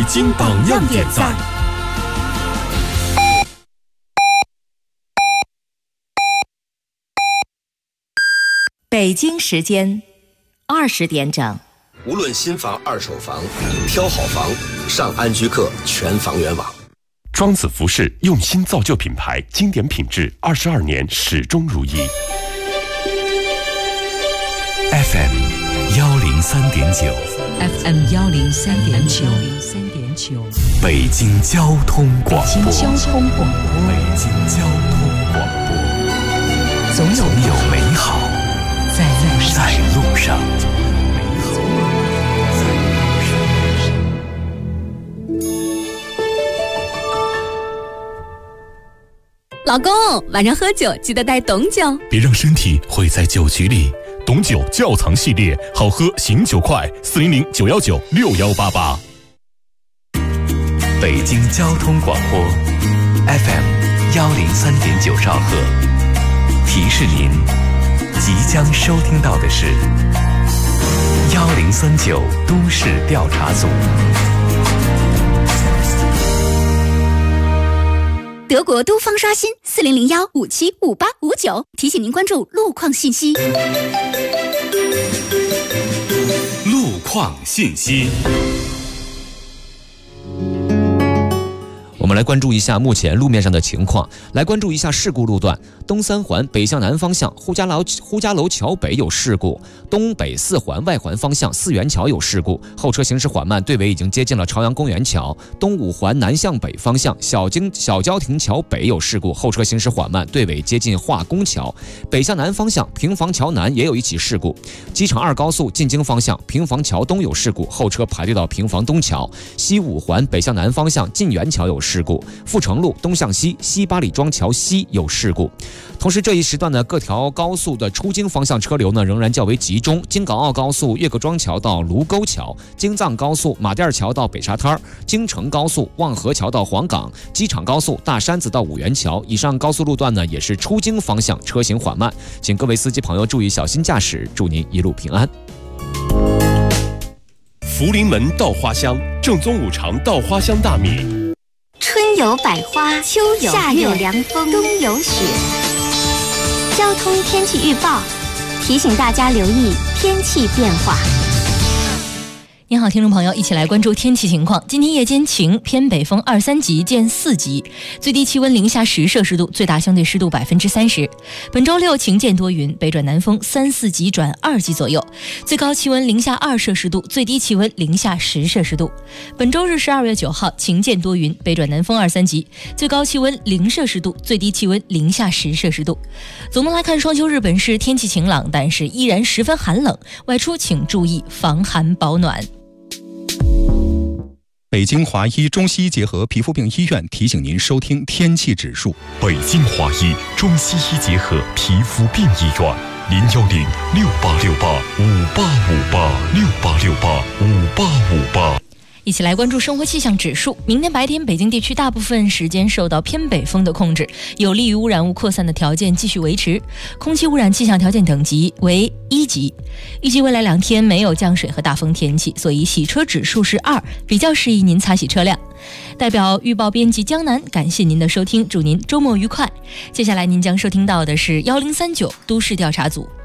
京榜样点赞。 北京时间20点整。 无论新房、二手房，挑好房，上安居客全房源网。 庄子服饰用心造就品牌，经典品质，22年始终如一。 FM 103.9 FM 103.9 北京交通广播。 北京交通广播。 北京交通广播。 总有美好在路上。 老公，晚上喝酒记得带董酒， 别让身体毁在酒局里。董酒窖藏系列，好喝醒酒快，400-919-6188。北京交通广播 FM 103.9兆赫，提示您即将收听到的是1039都市调查组。 德国都方刷新4001575859，提醒您关注路况信息。 路况信息。 我们来关注一下目前路面上的情况，来关注一下事故路段。东三环北向南方向呼家楼桥北有事故，东北四环外环方向四元桥有事故，后车行驶缓慢，队尾已经接近了朝阳公园桥。东五环南向北方向小郊亭桥北有事故，后车行驶缓慢，队尾接近化工桥。北向南方向平房桥南也有一起事故，机场2高速进京方向平房桥东有事故，后车排队到平房东桥。西五环北向南方向晋源桥有事故，阜成路东向西西八里庄桥西有事故。同时这一时段的各条高速的出京方向车流呢仍然较为集中，京港澳高速岳各庄桥到卢沟桥，京藏高速马甸桥到北沙滩，京承高速望河桥到黄岗，机场高速大山子到五元桥。以上高速路段呢也是出京方向车行缓慢，请各位司机朋友注意小心驾驶，祝您一路平安。 福临门稻花香，正宗五常稻花香大米。 春有百花，秋有夏有凉风，冬有雪。交通天气预报提醒大家留意天气变化。 您好，听众朋友，一起来关注天气情况。今天夜间晴，偏北风2、3级见4级，最低气温零下10摄氏度，最大相对湿度30%。本周六晴间多云，北转南风3、4级转2级左右，最高气温零下2摄氏度，最低气温零下10摄氏度。本周日12月9号晴间多云，北转南风2、3级，最高气温0摄氏度，最低气温零下10摄氏度。总的来看，双休日本市天气晴朗，但是依然十分寒冷，外出请注意防寒保暖。 北京华医中西医结合皮肤病医院提醒您收听天气指数。 北京华医中西医结合皮肤病医院，010-6868-5858，6868-5858。 一起来关注生活气象指数。明天白天，北京地区大部分时间受到偏北风的控制，有利于污染物扩散的条件继续维持，空气污染气象条件等级为1级。预计未来2天没有降水和大风天气，所以洗车指数是2，比较适宜您擦洗车辆。代表预报编辑江南，感谢您的收听，祝您周末愉快。接下来您将收听到的是1039都市调查组。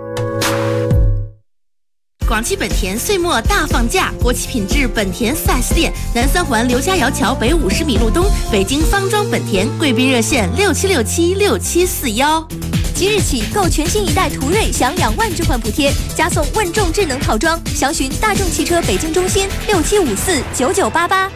广汽本田岁末大放价，国企品质本田 4S 店，南三环刘家窑桥北50米路东，北京方庄本田，贵宾热线67676741。 即日起购全新一代途锐享2万置换补贴，加送问众智能套装，详询大众汽车北京中心67549988。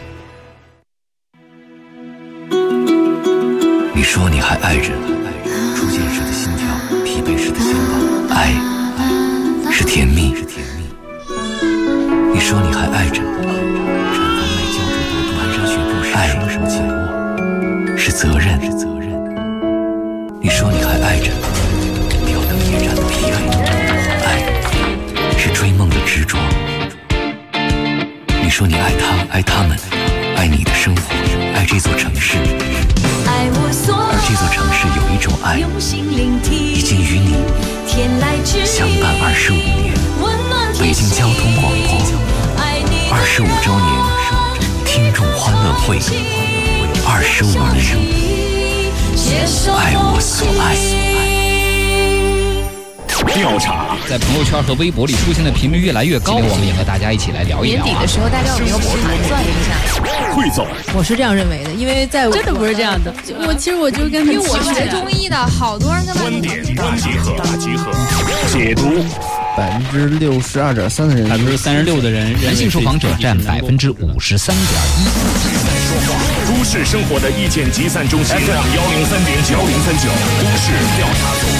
你说你还爱着，出现时的心跳，疲惫时的肩膀，爱是甜蜜。你说你还爱着，产房麦胶着毒蘆蹒跚学步时，爱什么紧握是责任。你说你还爱着，吊灯夜战的疲惫，爱是追梦的执着。你说你爱他，爱他们，爱你的生活，爱这座城市。而这座城市有一种爱，已经与你相伴25年。北京交通广播25周年，听会，25年，爱我所爱。 调查在朋友圈和微博里出现的频率越来越高，我们也和大家一起来聊一聊。 年底的时候，大家有没有盘算一下？ 汇总， 我是这样认为的，因为在真的不是这样的。 其实我就跟因为我学中医的，好多人跟观点大集合，解读。 62.3%的人 ，36%的人，男性受访者占53.1%。都市生活的意见集散中心 FM 103.9，都市调查组。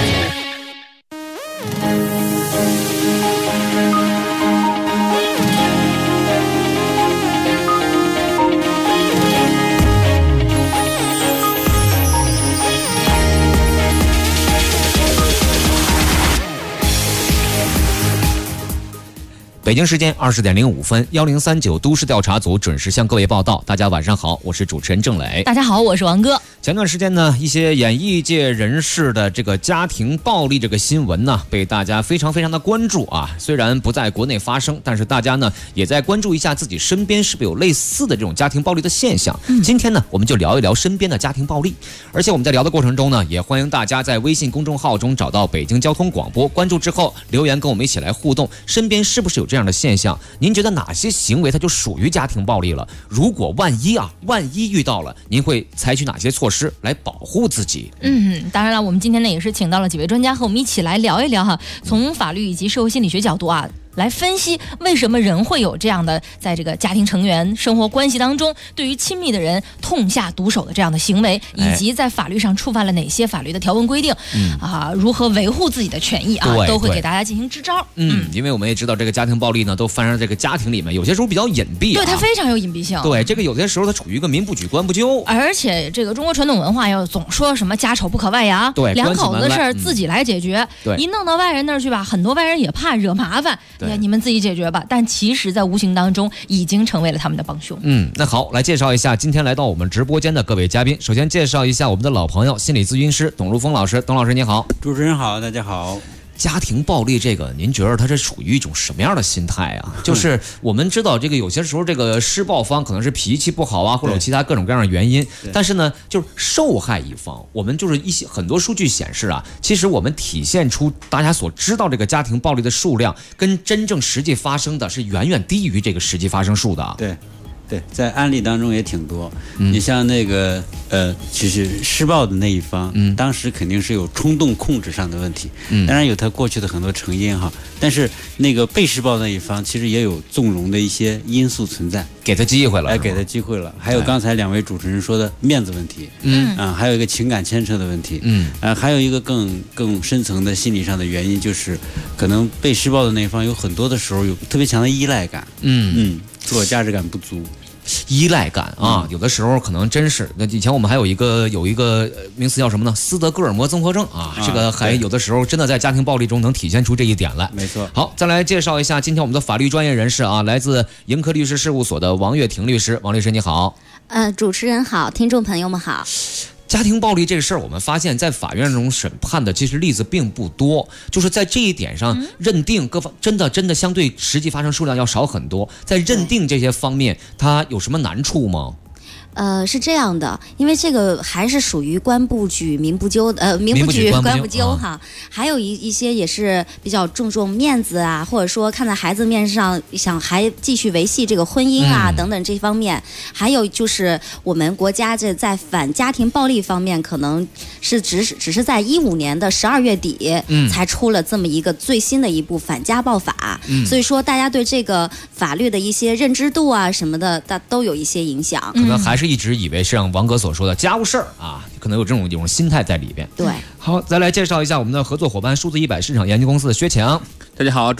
北京时间20点05分，1039都市调查组准时向各位报道。大家晚上好，我是主持人郑磊。 大家好，我是王哥。 前段时间呢，一些演艺界人士的这个家庭暴力这个新闻呢，被大家非常的关注啊。虽然不在国内发生，但是大家呢也在关注一下自己身边是不是有类似的这种家庭暴力的现象。今天呢，我们就聊一聊身边的家庭暴力。而且我们在聊的过程中呢，也欢迎大家在微信公众号中找到北京交通广播，关注之后留言跟我们一起来互动，身边是不是有这样的现象？您觉得哪些行为它就属于家庭暴力了？如果万一遇到了，您会采取哪些措施来保护自己？ 当然了，我们今天呢也是请到了几位专家和我们一起来聊一聊哈，从法律以及社会心理学角度啊，来分析为什么人会有这样的在这个家庭成员生活关系当中对于亲密的人痛下毒手的这样的行为，以及在法律上触犯了哪些法律的条文规定，如何维护自己的权益啊，都会给大家进行支招。 因为我们也知道这个家庭暴力呢都发生在这个家庭里面，有些时候比较隐蔽， 对，它非常有隐蔽性。 对，这个有些时候它处于一个民不举官不究， 而且这个中国传统文化要总说什么家丑不可外扬， 对， 两口子的事儿自己来解决，一弄到外人那儿去吧，很多外人也怕惹麻烦，你们自己解决吧，但其实在无形当中已经成为了他们的帮凶。 那好，来介绍一下今天来到我们直播间的各位嘉宾。首先介绍一下我们的老朋友，心理咨询师董如峰老师。董老师你好。 主持人好，大家好。 家庭暴力这个，您觉得它是属于一种什么样的心态啊？就是我们知道这个有些时候这个施暴方可能是脾气不好啊，或者有其他各种各样的原因，但是呢，就是受害一方，我们就是很多数据显示啊，其实我们体现出大家所知道这个家庭暴力的数量，跟真正实际发生的是远远低于这个实际发生数的。 对，在案例当中也挺多。你像那个其实施暴的那一方，当时肯定是有冲动控制上的问题，当然有他过去的很多成因哈。但是那个被施暴那一方其实也有纵容的一些因素存在， 给他机会了， 给他机会了。还有刚才两位主持人说的面子问题，还有一个情感牵扯的问题，还有一个更深层的心理上的原因，就是可能被施暴的那一方有很多的时候有特别强的依赖感，自我价值感不足。 依赖感啊，有的时候可能真是。那以前我们还有一个名词叫什么呢？斯德哥尔摩综合症啊，这个还有的时候真的在家庭暴力中能体现出这一点来。 没错。 好，再来介绍一下今天我们的法律专业人士啊，来自盈科律师事务所的王月婷律师。王律师你好。 主持人好，听众朋友们好。 家庭暴力这个事儿，我们发现在法院中审判的其实例子并不多，就是在这一点上认定各方真的相对实际发生数量要少很多。在认定这些方面，它有什么难处吗？ 是这样的，因为这个还是属于官不举民不究，民不举官不究哈。还有一些也是比较注重面子啊，或者说看在孩子面上想还继续维系这个婚姻啊等等这方面。还有就是我们国家这在反家庭暴力方面，可能是只是在2015年的12月底才出了这么一个最新的一部反家暴法，所以说大家对这个法律的一些认知度啊什么的，都有一些影响。 可能还是一直以为是像王哥所说的家务事儿啊，可能有这种心态在里边。 对， 好，再来介绍一下我们的合作伙伴数字100市场研究公司的薛强。 大家好，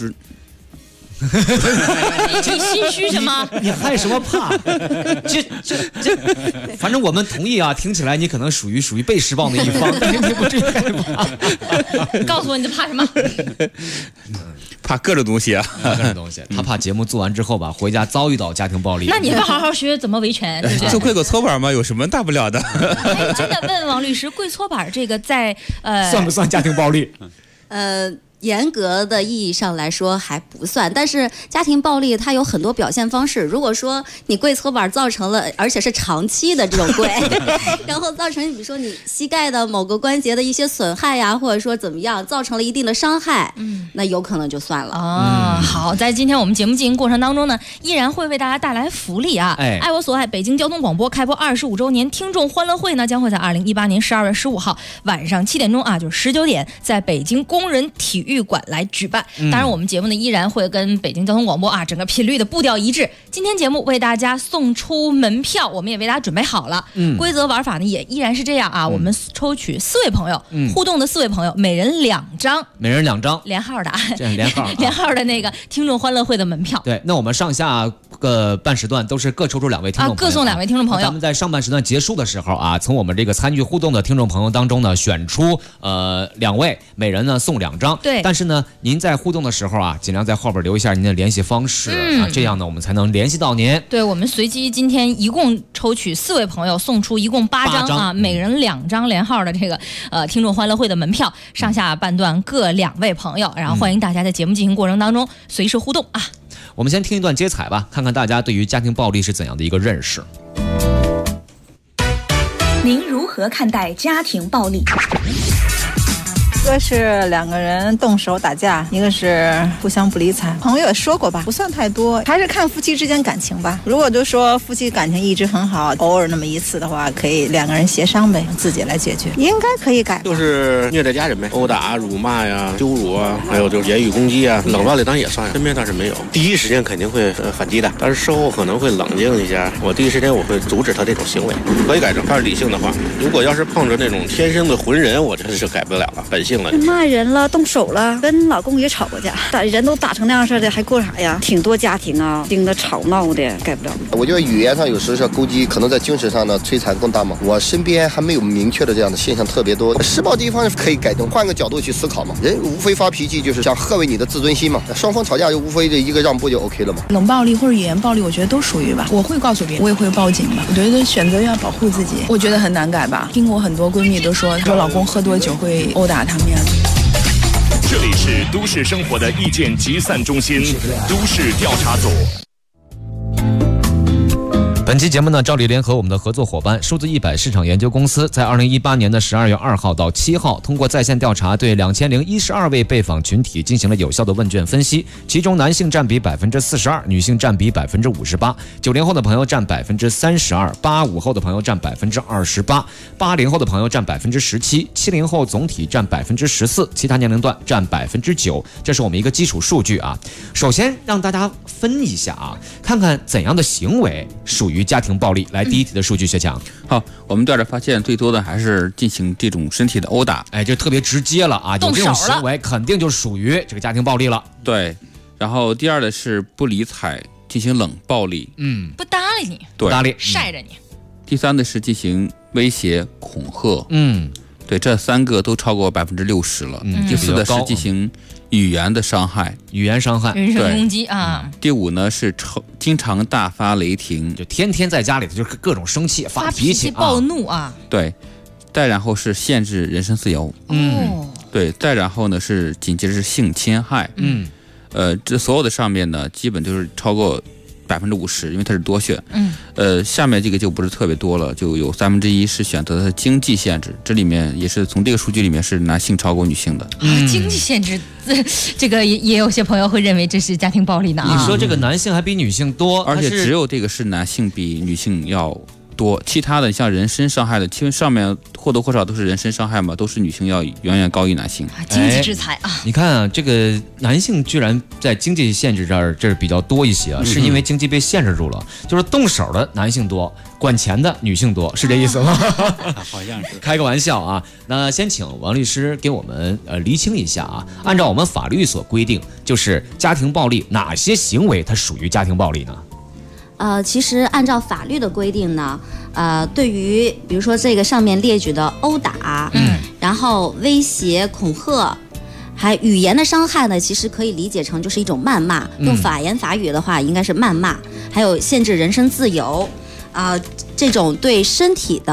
你心虚什么？ 你害什么怕？反正我们同意啊，听起来你可能属于被施暴的一方，但是你不至于害怕。 告诉我你这怕什么？ 怕各种东西啊， 各种东西。他怕节目做完之后吧，回家遭遇到家庭暴力。 那你不好好学怎么维权？ 就跪个搓板嘛，有什么大不了的？ 真的问王律师，跪搓板这个在算不算家庭暴力？ 严格的意义上来说还不算，但是家庭暴力它有很多表现方式。如果说你跪搓板造成了，而且是长期的这种跪，然后造成比如说你膝盖的某个关节的一些损害呀，或者说怎么样，造成了一定的伤害，那有可能就算了。 好，在今天我们节目进行过程当中呢，依然会为大家带来福利啊！爱我所爱北京交通广播开播25周年听众欢乐会呢，将会在2018年12月15号晚上7点钟啊，就是19点，在北京工人体育馆来举办。当然，我们节目呢依然会跟北京交通广播啊整个频率的步调一致。今天节目为大家送出门票，我们也为大家准备好了。规则玩法呢也依然是这样啊，我们抽取4位朋友，互动的4位朋友，每人2张，连号的啊，连号的那个听众欢乐会的门票。 对，那我们上下个半时段都是各抽出2位听众朋友， 各送2位听众朋友。 咱们在上半时段结束的时候啊，从我们这个参与互动的听众朋友当中呢，选出2位，每人呢送2张。 对， 但是呢，您在互动的时候啊，尽量在后边留一下您的联系方式啊，这样呢，我们才能联系到您。 对，我们随机今天一共抽取4位朋友，送出一共8张啊，每人2张连号的这个听众欢乐会的门票，上下半段各2位朋友，然后欢迎大家在节目进行过程当中随时互动啊。 我们先听一段接彩吧，看看大家对于家庭暴力是怎样的一个认识。 您如何看待家庭暴力？ 一个是2个人动手打架，一个是互相不理睬。朋友也说过吧，不算太多，还是看夫妻之间感情吧。如果就说夫妻感情一直很好，偶尔那么1次的话，可以2个人协商呗，自己来解决，应该可以改。 就是虐待家人呗，殴打、辱骂呀、羞辱啊，还有就是言语攻击啊，冷暴力当然也算，身边倒是没有。第一时间肯定会反击的，但是事后可能会冷静一下。我第一时间我会阻止他这种行为，可以改正。他是理性的话，如果要是碰着那种天生的浑人，我真是改不了了，本性。 骂人了，动手了，跟老公也吵过架，人都打成那样似的，还过啥呀？挺多家庭啊，盯着吵闹的，改不了。 我觉得语言上有时候是勾击，可能在精神上的摧残更大嘛。我身边还没有明确的这样的现象特别多。施暴地方可以改正，换个角度去思考嘛。人无非发脾气就是想捍卫你的自尊心嘛。双方吵架就无非这一个让步就 OK 了嘛。 冷暴力或者语言暴力，我觉得都属于吧。我会告诉别人，我也会报警吧。我觉得选择要保护自己，我觉得很难改吧。听过很多闺蜜都说老公喝多酒会殴打他们呀。 这里是都市生活的意见集散中心，都市调查组。 本期节目呢，照例联合我们的合作伙伴数字100市场研究公司，在2018年的12月2号到7号，通过在线调查，对2012位被访群体进行了有效的问卷分析，其中男性占比42%，女性占比58%，90后的朋友占32%，85后的朋友占28%，80后的朋友占17%，70后总体占14%，其他年龄段占9%。这是我们一个基础数据啊。首先让大家分一下啊，看看怎样的行为属于家庭暴力。来，第一题的数据，学强。 好，我们调查发现最多的还是进行这种身体的殴打， 这特别直接了啊，有这种行为肯定就属于这个家庭暴力了。 对，然后第二的是不理睬，进行冷暴力， 不搭理你， 对， 不搭理， 晒着你。 第三的是进行威胁、恐吓，对，这3个都超过60%了。第4的是进行语言的伤害， 人身攻击啊。 第5呢是经常大发雷霆， 就天天在家里头就是各种生气、发脾气、 暴怒啊。 对，再然后是限制人身自由，对，再然后呢是紧接着是性侵害，这所有的上面呢基本就是超过50%，因为它是多选。下面这个就不是特别多了，就有1/3是选择的经济限制，这里面也是从这个数据里面是男性超过女性的。 经济限制，这个也有些朋友会认为这是家庭暴力呢。 你说这个男性还比女性多， 而且只有这个是男性比女性要多，其他的像人身伤害的，其实上面或多或少都是人身伤害嘛，都是女性要远远高于男性。 经济制裁啊！ 你看啊，这个男性居然在经济限制这儿比较多一些啊，是因为经济被限制住了，就是动手的男性多，管钱的女性多，是这意思吗？ 好像是。 开个玩笑啊。那先请王律师给我们厘清一下啊，按照我们法律所规定，就是家庭暴力哪些行为它属于家庭暴力呢？ 其实按照法律的规定呢，对于比如说这个上面列举的殴打，然后威胁、恐吓，还语言的伤害呢，其实可以理解成就是一种谩骂，用法言法语的话应该是谩骂，还有限制人身自由，这种对身体的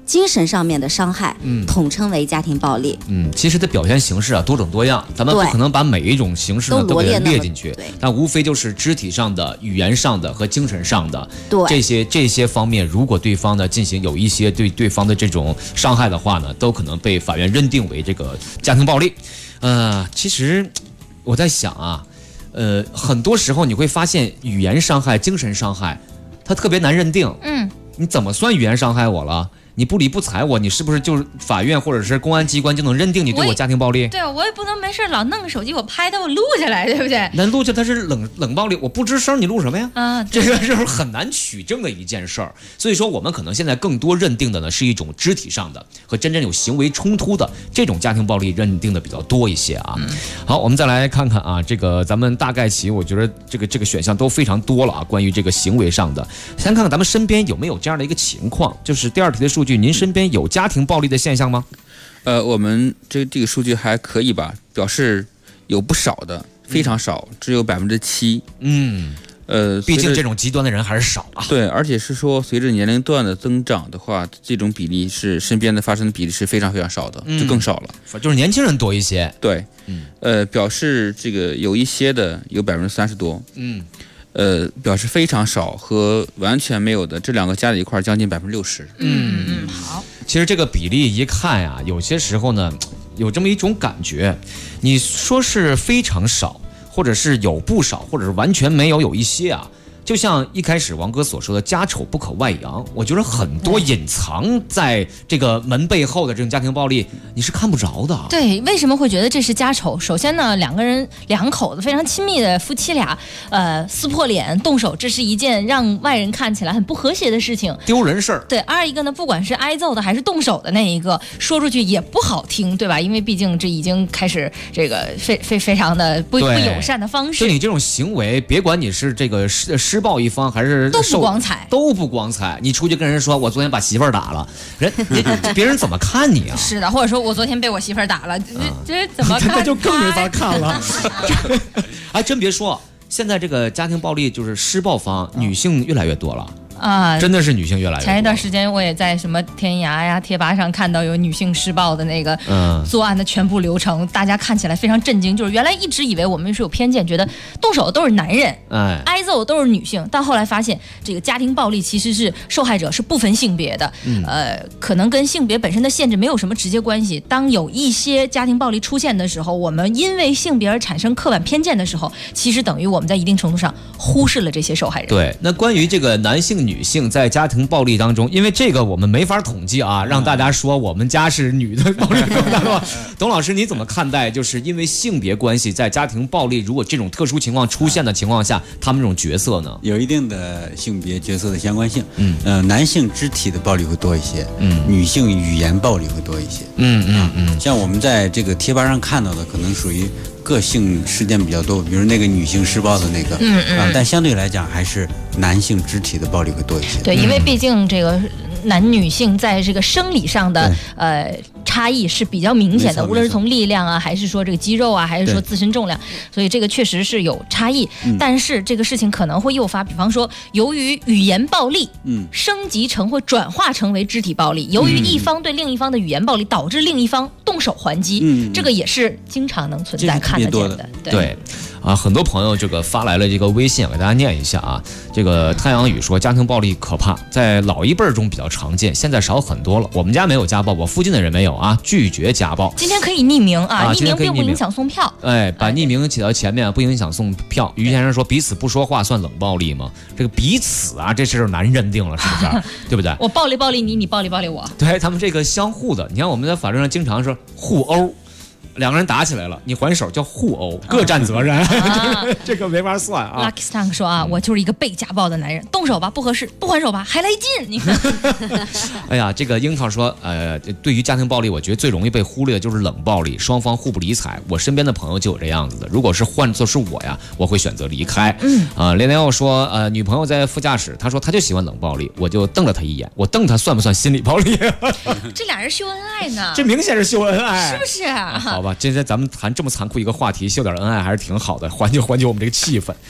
精神上面的伤害，统称为家庭暴力。 其实的表现形式啊多种多样，咱们不可能把每一种形式呢都给它列进去，但无非就是肢体上的、语言上的和精神上的，这些方面，如果对方呢进行有一些对对方的这种伤害的话呢，都可能被法院认定为这个家庭暴力。其实我在想啊，很多时候你会发现语言伤害、精神伤害，它特别难认定。你怎么算语言伤害我了？你不理不睬我，你是不是就是法院或者是公安机关就能认定你对我家庭暴力？ 对啊，我也不能没事老弄个手机我拍它我录下来，对不对？ 那录下它是冷暴力，我不吱声，你录什么呀？这个是很难取证的一件事儿。所以说，我们可能现在更多认定的呢是一种肢体上的和真正有行为冲突的这种家庭暴力认定的比较多一些啊。好，我们再来看看啊，这个咱们大概其我觉得这个选项都非常多了啊。关于这个行为上的，先看看咱们身边有没有这样的一个情况，就是第二题的数据，您身边有家庭暴力的现象吗？ 我们这个数据还可以吧，表示有不少的，非常少，只有7%。 毕竟这种极端的人还是少啊。 对，而且是说随着年龄段的增长的话，这种比例是身边的发生的比例是非常非常少的，就更少了。 就是年轻人多一些。 对，表示这个有一些的有30%多。表示非常少和完全没有的，这两个加在一块将近60%。 好。 其实这个比例一看呀，有些时候呢，有这么一种感觉，你说是非常少，或者是有不少，或者是完全没有，有一些啊。就像一开始王哥所说的家丑不可外扬，我觉得很多隐藏在这个门背后的这种家庭暴力你是看不着的。 对，为什么会觉得这是家丑？首先呢，两口子非常亲密的夫妻俩撕破脸动手，这是一件让外人看起来很不和谐的事情， 丢人事儿。 对，二一个呢，不管是挨揍的还是动手的那一个，说出去也不好听，对吧？因为毕竟这已经开始这个非常的不友善的方式。 就你这种行为，别管你是这个施暴一方还是都不光彩， 都不光彩。你出去跟人说我昨天把媳妇儿打了，别人怎么看你啊？ 是的，或者说我昨天被我媳妇儿打了，这怎么看？ 那就更没法看了。还真别说，现在这个家庭暴力就是施暴方女性越来越多了。真的是女性越来越多。 前一段时间我也在什么天涯呀、贴吧上看到有女性施暴的那个作案的全部流程，大家看起来非常震惊。就是原来一直以为我们是有偏见，觉得动手都是男人，挨揍都是女性，但后来发现这个家庭暴力其实是受害者是不分性别的，可能跟性别本身的限制没有什么直接关系。当有一些家庭暴力出现的时候，我们因为性别而产生刻板偏见的时候，其实等于我们在一定程度上忽视了这些受害人。 对，那关于这个男性女性在家庭暴力当中，因为这个我们没法统计啊，让大家说我们家是女的暴力更大。董老师你怎么看待就是因为性别关系在家庭暴力如果这种特殊情况出现的情况下，他们这种角色呢？ 有一定的性别角色的相关性。男性肢体的暴力会多一些，女性语言暴力会多一些。像我们在这个贴吧上看到的可能属于个性事件比较多，比如那个女性施暴的那个，但相对来讲还是男性肢体的暴力会多一些。 对，因为毕竟这个男女性在这个生理上的差异是比较明显的，无论是从力量啊，还是说这个肌肉啊，还是说自身重量，所以这个确实是有差异。但是这个事情可能会诱发，比方说由于语言暴力，升级成或转化成为肢体暴力，由于一方对另一方的语言暴力导致另一方动手还击，这个也是经常能存在看得见的。 对。很多朋友这个发来了这个微信，给大家念一下啊。这个太阳雨说，家庭暴力可怕，在老一辈中比较常见，现在少很多了。我们家没有家暴，我附近的人没有啊，拒绝家暴。 今天可以匿名啊，匿名并不影响送票。 把匿名写到前面，不影响送票。于先生说，彼此不说话算冷暴力吗？这个彼此啊，这事难认定了，是不是？对不对？ 我暴力你，你暴力我。 对，他们这个相互的。你看我们在法律上经常说互殴。两个人打起来了，你还手叫互殴，各占责任，这个没法算啊。 Lucky Star 说啊，我就是一个被家暴的男人，动手吧不合适，不还手吧还来劲，你看。 哎呀，这个樱桃说，对于家庭暴力，我觉得最容易被忽略的就是冷暴力，双方互不理睬。我身边的朋友就有这样子的，如果是换作是我呀，我会选择离开。连连又说，女朋友在副驾驶，她说她就喜欢冷暴力，我就瞪了她一眼，我瞪她算不算心理暴力？ 这俩人秀恩爱呢？ 这明显是秀恩爱， 是不是？ 好吧，今天咱们谈这么残酷一个话题，秀点恩爱还是挺好的，缓解我们这个气氛。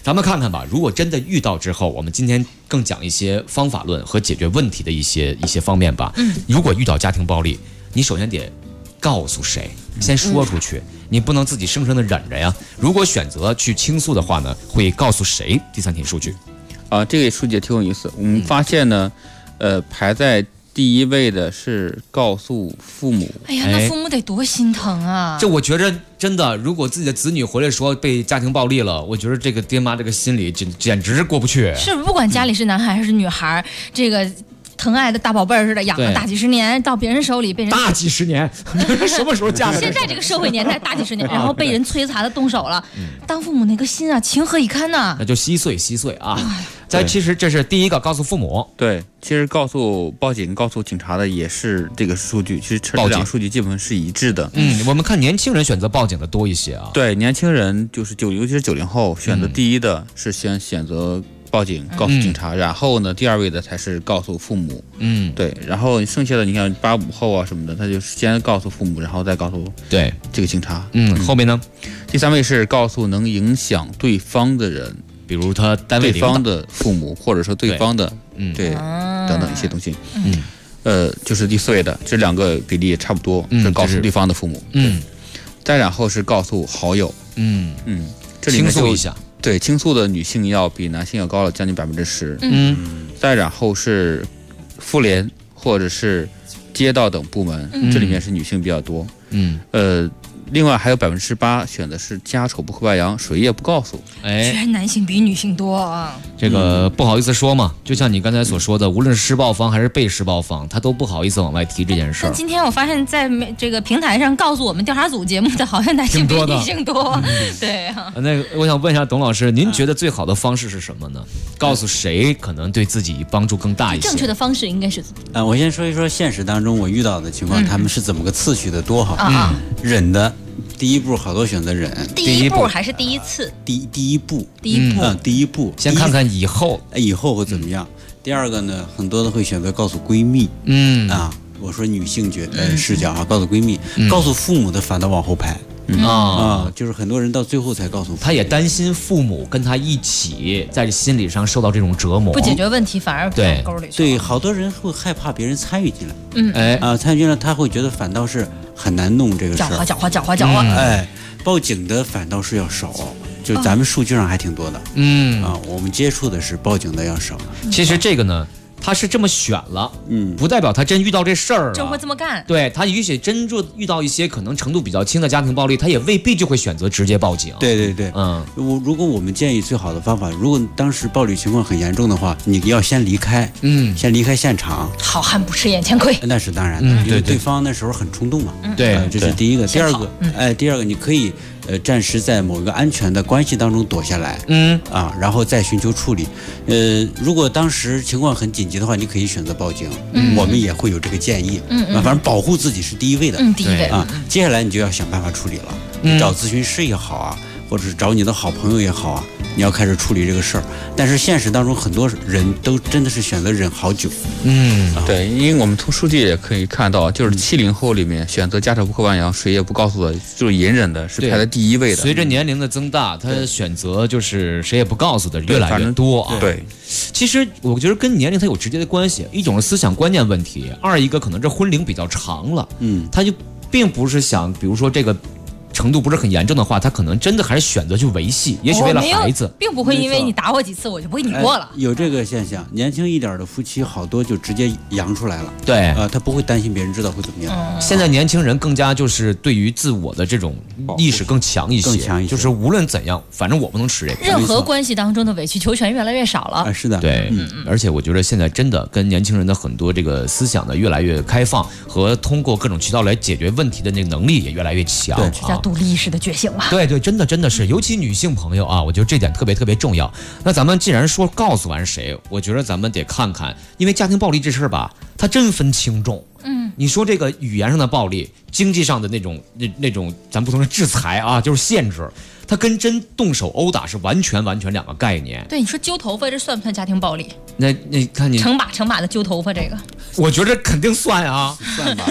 咱们看看吧，如果真的遇到之后，我们今天更讲一些方法论和解决问题的一些方面吧。如果遇到家庭暴力，你首先得告诉谁，先说出去，你不能自己生生的忍着呀。如果选择去倾诉的话呢，会告诉谁？第三题数据。 这个数据也挺有意思。我们发现呢，排在第一位的是告诉父母。 哎呀，那父母得多心疼啊！ 这我觉着真的，如果自己的子女回来说被家庭暴力了，我觉得这个爹妈这个心里简直是过不去。 是不管家里是男孩还是女孩，这个疼爱的大宝贝儿似的，养了大几十年，到别人手里被人大几十年，什么时候嫁的？ 现在这个社会年代大几十年，然后被人摧残的动手了，当父母那个心啊，情何以堪呐？ 那就稀碎啊！其实这是第一个，告诉父母。 对，其实报警、告诉警察的也是这个数据。其实这两个数据基本上是一致的。 我们看年轻人选择报警的多一些啊。 对，年轻人就是尤其是90后选择第一的是先选择报警告诉警察，然后呢，第二位的才是告诉父母。对，然后剩下的你看85后啊什么的，他就先告诉父母，然后再告诉这个警察。 后面呢， 第三位是告诉能影响对方的人。 比如他单位对方的父母，或者说对方的等等一些东西，就是第4位的，这两个比例也差不多，是告诉对方的父母，再然后是告诉好友，这里面倾诉一下， 对，倾诉的女性要比男性要高了将近10%，再然后是妇联或者是街道等部门，这里面是女性比较多，另外还有8%选的是家丑不可外扬，谁也不告诉。 居然男性比女性多啊！ 这个不好意思说嘛，就像你刚才所说的，无论是施暴方还是被施暴方，他都不好意思往外提这件事儿。 但今天我发现，在这个平台上告诉我们调查组节目的，好像男性比女性多。对啊。 那个，我想问一下董老师，您觉得最好的方式是什么呢？告诉谁可能对自己帮助更大一些？ 正确的方式应该是我先说一说现实当中我遇到的情况，他们是怎么个次序的多好。忍的。第一步好多选择忍， 第一步还是第一次？ 第一步， 第一步， 先看看以后会怎么样。第二个呢，很多的会选择告诉闺蜜，我说女性视角告诉闺蜜，告诉父母的反倒往后排。就是很多人到最后才告诉父母， 他也担心父母跟他一起在心理上受到这种折磨， 不解决问题反而往沟里去。 对，好多人会害怕别人参与进来，参与进来他会觉得反倒是很难弄这个事儿， 搅和。 报警的反倒是要少，就咱们数据上还挺多的。我们接触的是报警的要少。 其实这个呢，他是这么选了，不代表他真遇到这事儿了就会这么干。 对，他也许真就遇到一些可能程度比较轻的家庭暴力，他也未必就会选择直接报警。 对，如果我们建议最好的方法，如果当时暴力情况很严重的话，你要先离开，先离开现场。 好汉不吃眼前亏， 那是当然的，因为对方那时候很冲动嘛。 对， 这是第一个。第二个，你可以暂时在某一个安全的关系当中躲下来，然后再寻求处理。如果当时情况很紧急的话，你可以选择报警，我们也会有这个建议。反正保护自己是第一位的， 第一位啊。接下来你就要想办法处理了，你找咨询师也好啊，或者是找你的好朋友也好啊，你要开始处理这个事儿。但是现实当中很多人都真的是选择忍好久。 对，因为我们从数据也可以看到，就是70后里面选择家丑不可外扬，谁也不告诉的，就是隐忍的是排在第一位的。 随着年龄的增大，他选择就是谁也不告诉的越来越多啊。 对， 其实我觉得跟年龄它有直接的关系，一种是思想观念问题，二一个可能这婚龄比较长了，他就并不是想，比如说这个程度不是很严重的话，他可能真的还是选择去维系，也许为了孩子， 并不会因为你打我几次我就不给你过了。 有这个现象，年轻一点的夫妻好多就直接扬出来了。 对， 他不会担心别人知道会怎么样。 现在年轻人更加就是对于自我的这种意识更强一些，就是无论怎样，反正我不能吃这个。 任何关系当中的委曲求全越来越少了。 是的， 对，而且我觉得现在真的跟年轻人的很多这个思想的越来越开放，和通过各种渠道来解决问题的那个能力也越来越强。 对，这叫独立意识的觉醒了。 对，真的是，尤其女性朋友啊，我觉得这点特别重要。那咱们既然说告诉完谁，我觉得咱们得看看，因为家庭暴力这事儿吧，它真分轻重。你说这个语言上的暴力，经济上的那种，咱不同的制裁啊，就是限制，它跟真动手殴打是完全两个概念。 对，你说揪头发这算不算家庭暴力？ 那看你成把的揪头发这个， 我觉得肯定算啊， 算吧。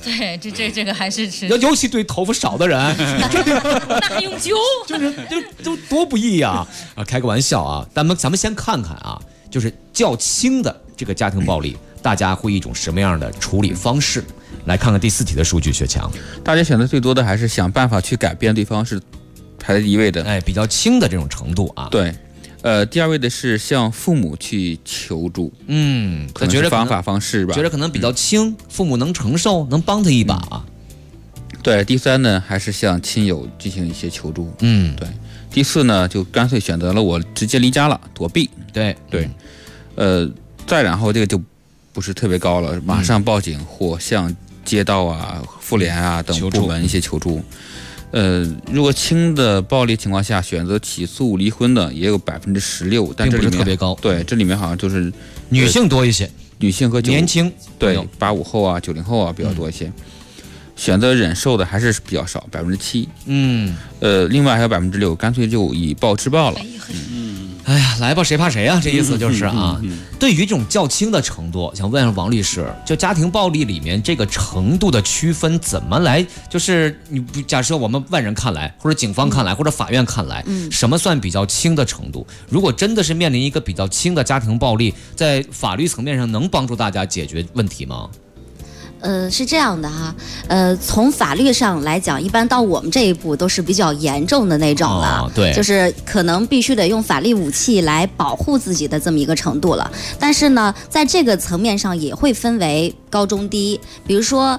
对，这个还是尤其对头发少的人， 那还用揪？ 就多不易呀！开个玩笑啊，咱们先看看啊，就是较轻的这个家庭暴力，大家会一种什么样的处理方式？来看看第4题的数据，学强。 大家选择最多的还是想办法去改变对方，是排在第1位的。 比较轻的这种程度啊。 对。第2位的是向父母去求助，可能是方法方式吧， 觉得可能比较轻，父母能承受，能帮他一把啊。 对，第3呢还是向亲友进行一些求助，对。第4呢就干脆选择了我直接离家了，躲避。 对， 再然后这个就不是特别高了，马上报警或向街道啊、妇联啊等部门一些求助。如果轻的暴力情况下选择起诉离婚的也有16%，但这里面特别高。 对，这里面好像就是女性多一些， 女性和年轻， 对，85后啊、90后啊比较多一些。选择忍受的还是比较少，7%。另外还有6%，干脆就以暴制暴了。 哎呀，来吧，谁怕谁啊？这意思就是啊。对于这种较轻的程度，想问一下王律师，就家庭暴力里面这个程度的区分怎么来？就是你假设我们外人看来，或者警方看来，或者法院看来，什么算比较轻的程度？如果真的是面临一个比较轻的家庭暴力，在法律层面上能帮助大家解决问题吗？ 是这样的哈，从法律上来讲，一般到我们这一步都是比较严重的那种了， 对， 就是可能必须得用法律武器来保护自己的这么一个程度了。但是呢，在这个层面上也会分为高中低，比如说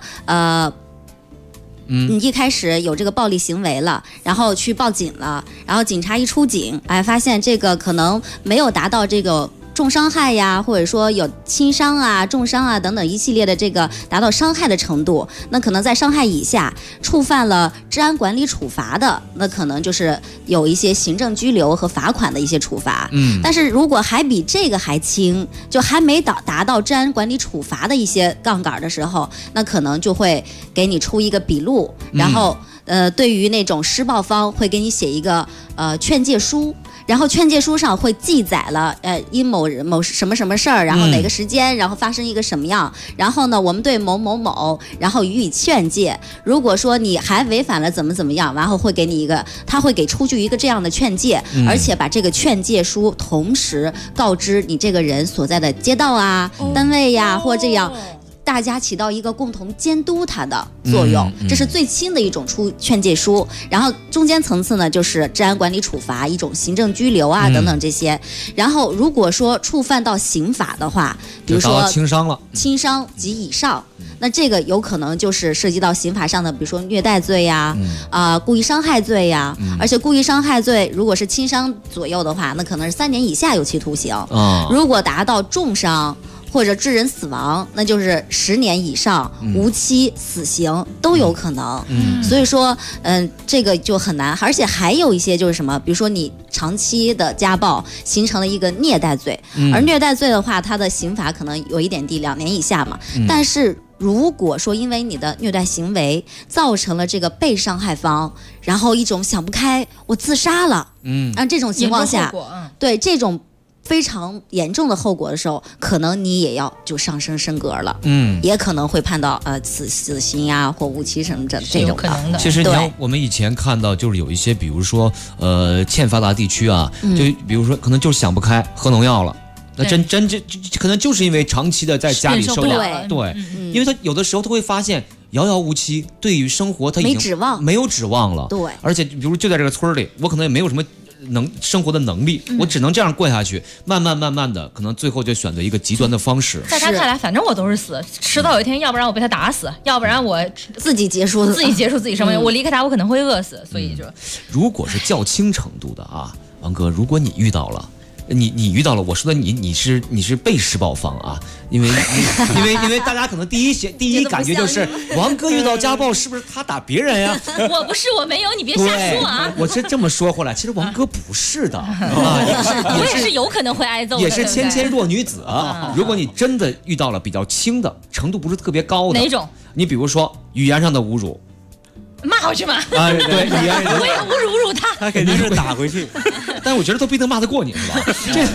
你一开始有这个暴力行为了，然后去报警了，然后警察一出警，发现这个可能没有达到这个重伤害呀，或者说有轻伤啊、重伤啊等等一系列的这个达到伤害的程度，那可能在伤害以下触犯了治安管理处罚的，那可能就是有一些行政拘留和罚款的一些处罚。但是如果还比这个还轻，就还没达到治安管理处罚的一些杠杆的时候，那可能就会给你出一个笔录，然后对于那种施暴方会给你写一个劝诫书。然后劝诫书上会记载了，因某什么什么事儿，然后哪个时间，然后发生一个什么样，然后呢，我们对某某某，然后予以劝诫。如果说你还违反了怎么样，然后会给你一个，他会给出具一个这样的劝诫，而且把这个劝诫书同时告知你这个人所在的街道啊、单位呀，或这样。大家起到一个共同监督它的作用，这是最轻的一种出劝诫书。然后中间层次呢，就是治安管理处罚，一种行政拘留啊等等这些。然后如果说触犯到刑法的话，比如说轻伤了， 轻伤及以上，那这个有可能就是涉及到刑法上的，比如说虐待罪呀、故意伤害罪呀。而且故意伤害罪如果是轻伤左右的话，那可能是3年以下有期徒刑。如果达到重伤或者致人死亡，那就是10年以上无期死刑都有可能。所以说这个就很难。而且还有一些就是什么，比如说你长期的家暴形成了一个虐待罪，而虐待罪的话，它的刑罚可能有一点低，2年以下嘛。但是如果说因为你的虐待行为造成了这个被伤害方，然后一种想不开我自杀了，这种情况下，对这种非常严重的后果的时候，可能你也要就上升格了，也可能会判到死刑呀或无期什么这种的。 其实你看，我们以前看到就是有一些，比如说欠发达地区啊，就比如说可能就是想不开喝农药了。那这可能就是因为长期的在家里受养，对，因为他有的时候他会发现遥遥无期，对于生活他已经没有指望了， 对， 而且比如就在这个村里，我可能也没有什么生活的能力，我只能这样过下去，慢慢的，可能最后就选择一个极端的方式。 在他看来，反正我都是死，迟早有一天，要不然我被他打死，要不然我自己结束自己生命，我离开他，我可能会饿死，所以就如果是较轻程度的啊，王哥，如果你遇到了。你遇到了，我说的你是被施暴方啊，因为大家可能第一感觉就是王哥遇到家暴是不是他打别人呀？ 我不是，我没有，你别瞎说啊！ 我是这么说回来，其实王哥不是的我也是有可能会挨揍的， 也是谦弱女子啊。如果你真的遇到了比较轻的程度不是特别高的哪种？ 你比如说语言上的侮辱。 骂回去嘛！ 对， 我也侮辱他， 他肯定是打回去。 但我觉得都不一定骂得过你，是吧？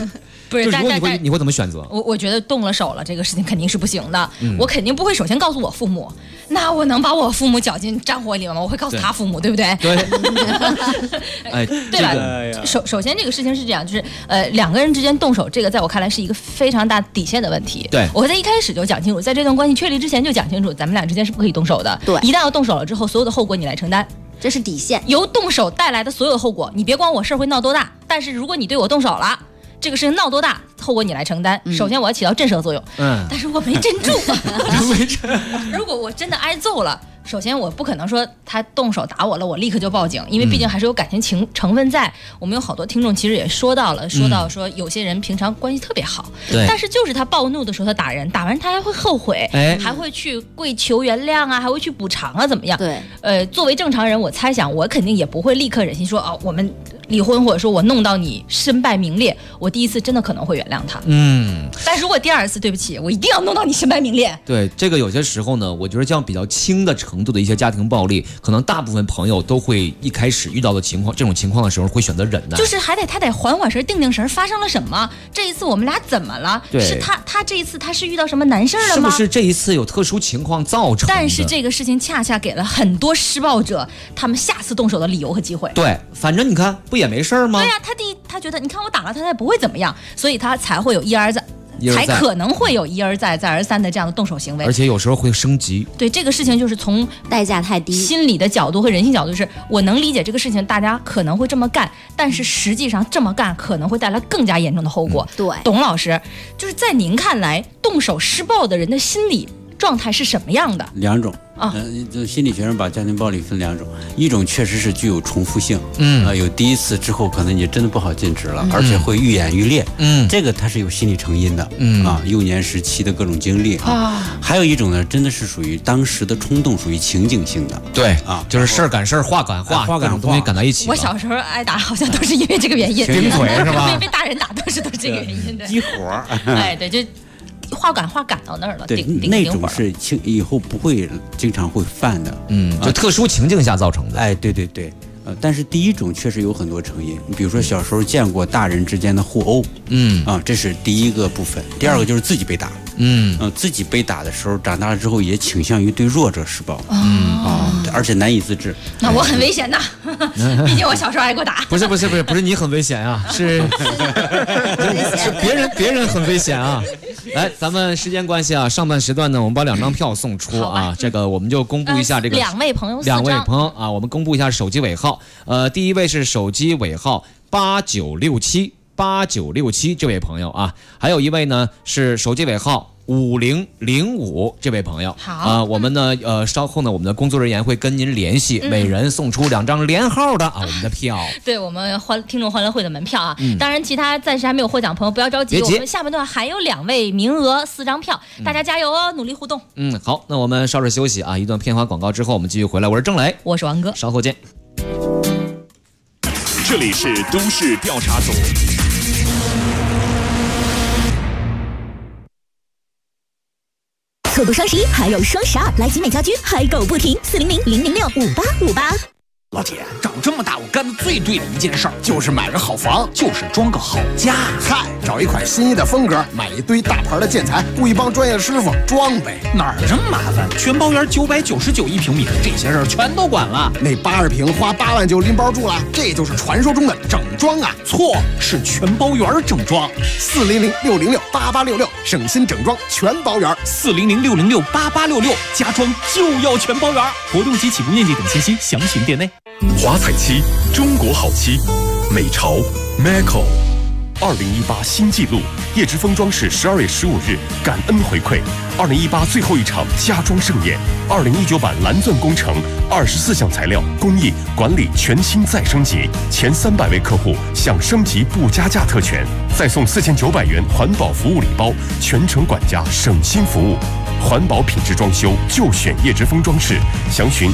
不是， 就如果你会怎么选择？ 我觉得动了手了，这个事情肯定是不行的。我肯定不会首先告诉我父母，那我能把我父母搅进战火里吗？我会告诉他父母，对不对？ 对。 哎，对吧？首先这个事情是这样，就是两个人之间动手，这个在我看来是一个非常大底线的问题。 对， 我会在一开始就讲清楚，在这段关系确立之前就讲清楚，咱们俩之间是不可以动手的。 对， 一旦要动手了之后，所有的后果你来承担。 这是底线， 由动手带来的所有的后果，你别管我事儿会闹多大，但是如果你对我动手了，这个事情闹多大，后果你来承担。首先我要起到震慑作用，但是我没镇住。如果我真的挨揍了，首先我不可能说他动手打我了，我立刻就报警，因为毕竟还是有感情成分在。我们有好多听众其实也说到说有些人平常关系特别好，但是就是他暴怒的时候他打人，打完他还会后悔，还会去跪求原谅啊，还会去补偿啊，怎么样？ 对， 作为正常人，我猜想我肯定也不会立刻忍心说我们离婚，或者说我弄到你身败名裂，我第一次真的可能会原谅他。但是如果第二次，对不起，我一定要弄到你身败名裂。 对，这个有些时候呢，我觉得像比较轻的程度的一些家庭暴力，可能大部分朋友都会一开始遇到的情况，这种情况的时候会选择忍耐， 就是他得缓神，定神，发生了什么？这一次我们俩怎么了？是他这一次他是遇到什么难事了吗？ 是不是这一次有特殊情况造成的？ 但是这个事情恰恰给了很多施暴者他们下次动手的理由和机会。 对，反正你看不也没事吗？ 对呀，他觉得你看我打了他也不会怎么样，所以他才会有一而再，才可能会有一而再再而三的这样的动手行为， 而且有时候会升级。 对，这个事情就是从代价太低， 心理的角度和人性角度，是我能理解这个事情大家可能会这么干，但是实际上这么干可能会带来更加严重的后果。 对， 董老师，就是在您看来，动手施暴的人的心理状态是什么样的？ 两种啊，心理学上把家庭暴力分两种，一种确实是具有重复性，有第一次之后可能你真的不好进职了，而且会愈演愈烈，这个它是有心理成因的，幼年时期的各种经历啊。还有一种呢，真的是属于当时的冲动，属于情景性的， 对啊，就是事儿赶事儿，话赶话，各种东西赶到一起。 我小时候挨打好像都是因为这个原因， 顶嘴是吧？ 被大人打都是这个原因的， 激活。 哎，对，就。话赶到那儿了， 对，那种是以后不会经常会犯的， 就特殊情境下造成的。 哎，对对对，但是第一种确实有很多成因，比如说小时候见过大人之间的互殴，这是第一个部分。第二个就是自己被打，自己被打的时候，长大了之后也倾向于对弱者施暴，而且难以自制。 那我很危险呐，毕竟我小时候挨过打。 不是你很危险啊，是别人很危险啊。来，咱们时间关系啊，上半时段呢，我们把2张票送出啊，这个我们就公布一下这个两位朋友啊，我们公布一下手机尾号，第一位是手机尾号8967这位朋友啊，还有一位呢是手机尾号5005这位朋友。 好我们呢稍后呢我们的工作人员会跟您联系，每人送出2张连号的我们的票。 对，我们听众欢乐会的门票啊。当然其他暂时还没有获奖朋友不要着急，我们下半段还有2位名额4张票，大家加油哦，努力互动。 好，那我们稍事休息啊，一段片花广告之后我们继续回来。我是郑磊， 我是王哥， 稍后见。 这里是都市调查组。 错过双11还有双12，来集美家居嗨购不停，400-006-5858。 老铁，长这么大我干的最对的一件事儿就是买个好房，就是装个好家。 嗨，找一款心仪的风格，买一堆大牌的建材，雇一帮专业的师傅装呗。 哪儿这么麻烦？全包圆999一平米，这些事儿全都管了。 那80平花8万就拎包住了，这就是传说中的整装啊！ 错，是全包圆整装。 400-606-8866，省心整装全包圆。 400-606-8866，家装就要全包圆。活动及起步面积等信息详询店内。 华彩漆，中国好漆，美潮 Maco。2018新纪录，叶之峰装饰12月15日感恩回馈2018最后一场家装盛宴，2019版蓝钻工程24项材料工艺管理全新再升级，前300位客户享升级不加价特权，再送4900元环保服务礼包，全程管家省心服务，环保品质装修就选叶之峰装饰，详询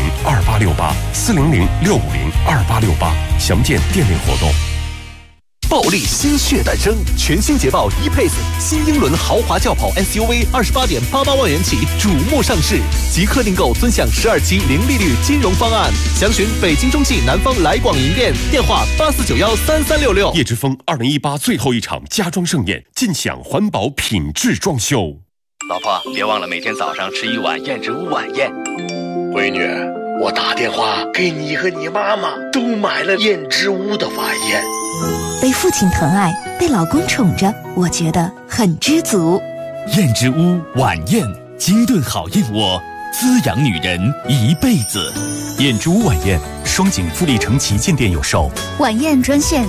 400-650-2868，400-650-2868，详见店内活动。 暴力新血诞生，全新捷豹 E-Pace 新英伦豪华轿跑 SUV 28.88万元起瞩目上市，即刻订购尊享12期零利率金融方案。详询北京中汽南方来广营店，电话84913366。 叶之峰2018最后一场家装盛宴，尽享环保品质装修。 老婆，别忘了每天早上吃一碗燕之屋晚宴。 闺女，我打电话给你和你妈妈都买了燕之屋的晚宴。 被父亲疼爱，被老公宠着，我觉得很知足。 燕之屋晚宴，精炖好燕窝，滋养女人一辈子。 燕之屋晚宴，双井富力城旗舰店有售。 晚宴专线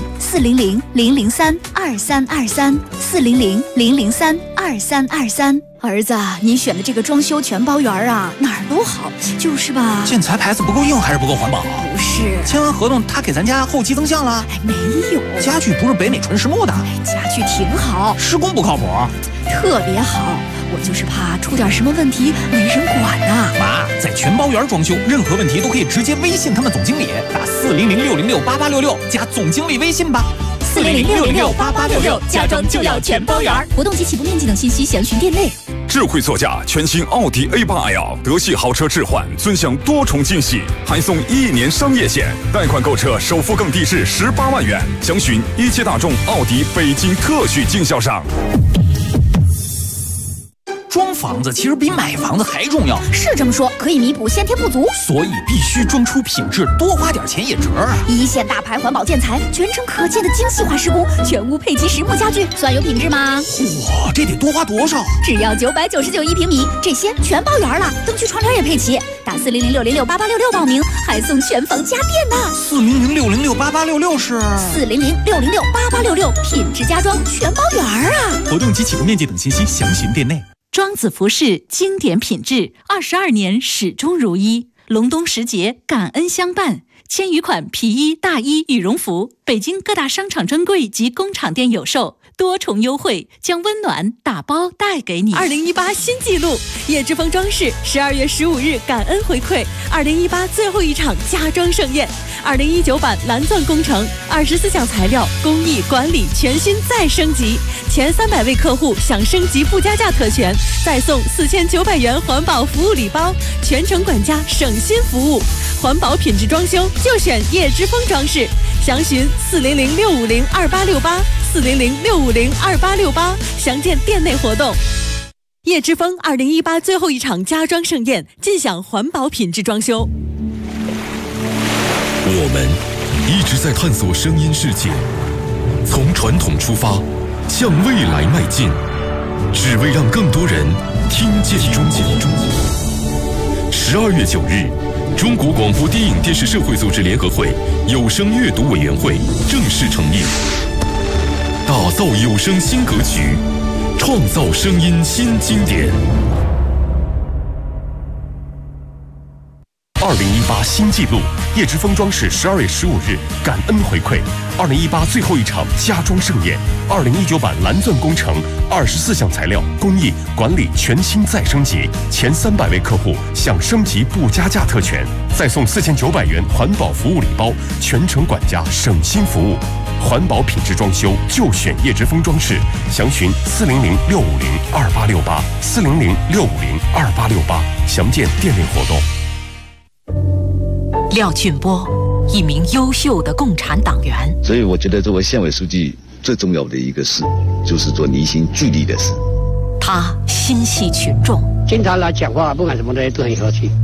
400-003-2323，400-003-2323。儿子，你选的这个装修全包圆啊，哪儿都好，就是吧？ 建材牌子不够硬还是不够环保？ 不是， 签完合同他给咱家后期增项了？ 没有， 家具不是北美纯实木的， 家具挺好， 施工不靠谱， 特别好。我就是怕出点什么问题没人管呐。 妈，在全包圆装修，任何问题都可以直接微信他们总经理，打400-606-8866加总经理微信吧。 400-606-8866，家装就要全包圆。活动及起步面积等信息详询店内。 智慧座驾全新奥迪 A8L 德系豪车置换，尊享多重惊喜，还送1年商业险，贷款购车首付更低至18万元。详询一汽大众奥迪北京特许经销商。 装房子其实比买房子还重要， 是这么说，可以弥补先天不足， 所以必须装出品质，多花点钱也值啊！ 一线大牌环保建材，全程可见的精细化施工，全屋配齐实木家具，算有品质吗？ 嚯，这得多花多少？ 只要999一平米，这些全包圆了，灯具窗帘也配齐。打400-606-8866报名，还送全房家电呢。 400-606-8866是 400-606-8866，品质家装全包圆啊！ 活动及起步面积等信息详询店内。 庄子服饰经典品质，22年始终如一。隆冬时节，感恩相伴，千余款皮衣、大衣、羽绒服，北京各大商场专柜及工厂店有售，多重优惠，将温暖打包带给你。2018新纪录，叶之峰装饰12月15日感恩回馈，2018最后一场家装盛宴，2019版蓝钻工程，24项材料工艺管理全新再升级，前300位客户享升级不加价特权，再送4900元环保服务礼包，全程管家省心服务，环保品质装修就选叶之峰装饰，详询400-650-2868，400-650-2868，详见店内活动。叶之峰2018最后一场家装盛宴，尽享环保品质装修。 我们一直在探索声音世界，从传统出发，向未来迈进，只为让更多人听见中国。12月9日，中国广播电影电视社会组织联合会有声阅读委员会正式成立，打造有声新格局，创造声音新经典。2018新纪录，叶之峰装饰12月15日感恩回馈2018最后一场家装盛宴，2019版蓝钻工程24项材料工艺管理全新再升级，前300位客户享升级不加价特权，再送4900元环保服务礼包，全程管家省心服务，环保品质装修就选叶之峰装饰，详询400-650-2868，400-650-2868，详见店内活动。 廖俊波，一名优秀的共产党员。 所以我觉得作为县委书记最重要的一个事，就是做凝心聚力的事。 他心系群众， 经常来讲话，不管什么的都很和气。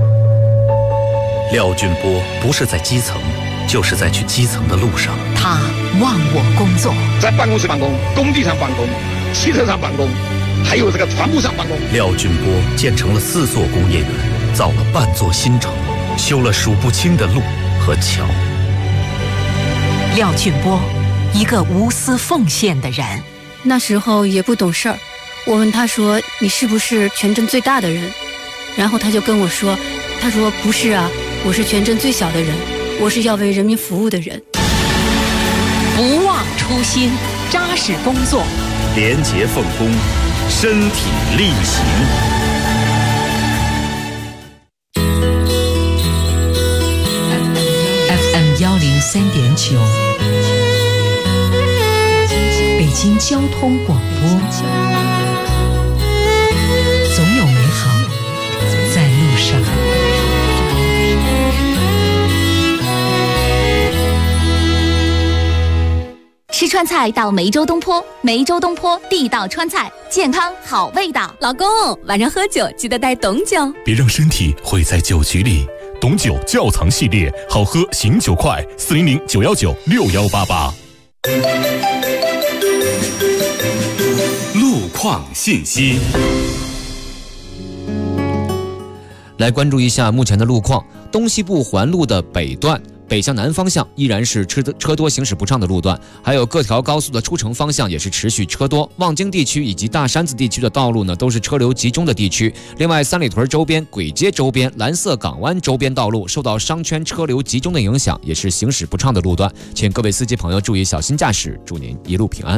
廖俊波不是在基层，就是在去基层的路上。 他忘我工作， 在办公室办公，工地上办公，汽车上办公，还有这个船坞上办公。 廖俊波建成了4座工业园，造了半座新城，修了数不清的路和桥。 廖俊波，一个无私奉献的人。 那时候也不懂事儿，我问他说：“你是不是全镇最大的人？”然后他就跟我说：“他说不是啊，我是全镇最小的人，我是要为人民服务的人。” 不忘初心，扎实工作， 廉洁奉公，身体力行。 FM 103.9， 京交通广播，总有美好在路上。 吃川菜到梅州东坡，梅州东坡地道川菜，健康好味道。 老公，晚上喝酒记得带董酒， 别让身体毁在酒局里。董酒窖藏系列，好喝醒酒快，400-919-6188。 路况信息， 来关注一下目前的路况。东西部环路的北段，北向南方向依然是车多行驶不畅的路段，还有各条高速的出城方向也是持续车多。望京地区以及大山子地区的道路呢，都是车流集中的地区。另外，三里屯周边、簋街周边、蓝色港湾周边道路受到商圈车流集中的影响，也是行驶不畅的路段，请各位司机朋友注意小心驾驶，祝您一路平安。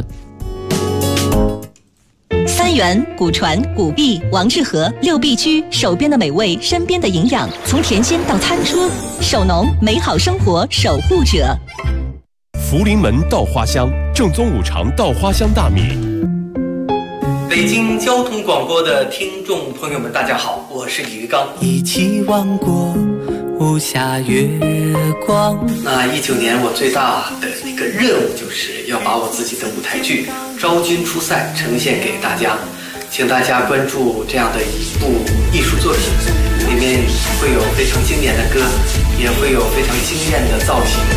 三元、古传、古币、王致和六必居，手边的美味，身边的营养，从甜心到餐桌，手农美好生活守护者。 福临门稻花香，正宗五常稻花香大米。 北京交通广播的听众朋友们，大家好，我是李玉刚。 一起望过无暇月光。 那19年我最大的一个任务就是要把我自己的舞台剧《昭君出塞》呈现给大家，请大家关注这样的一部艺术作品，里面会有非常经典的歌，也会有非常惊艳的造型。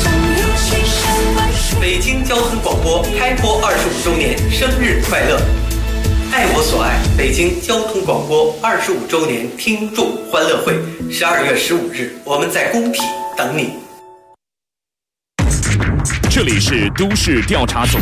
北京交通广播开播25周年，生日快乐！爱我所爱，北京交通广播25周年听众欢乐会，12月15日，我们在工体等你。 这里是都市调查组。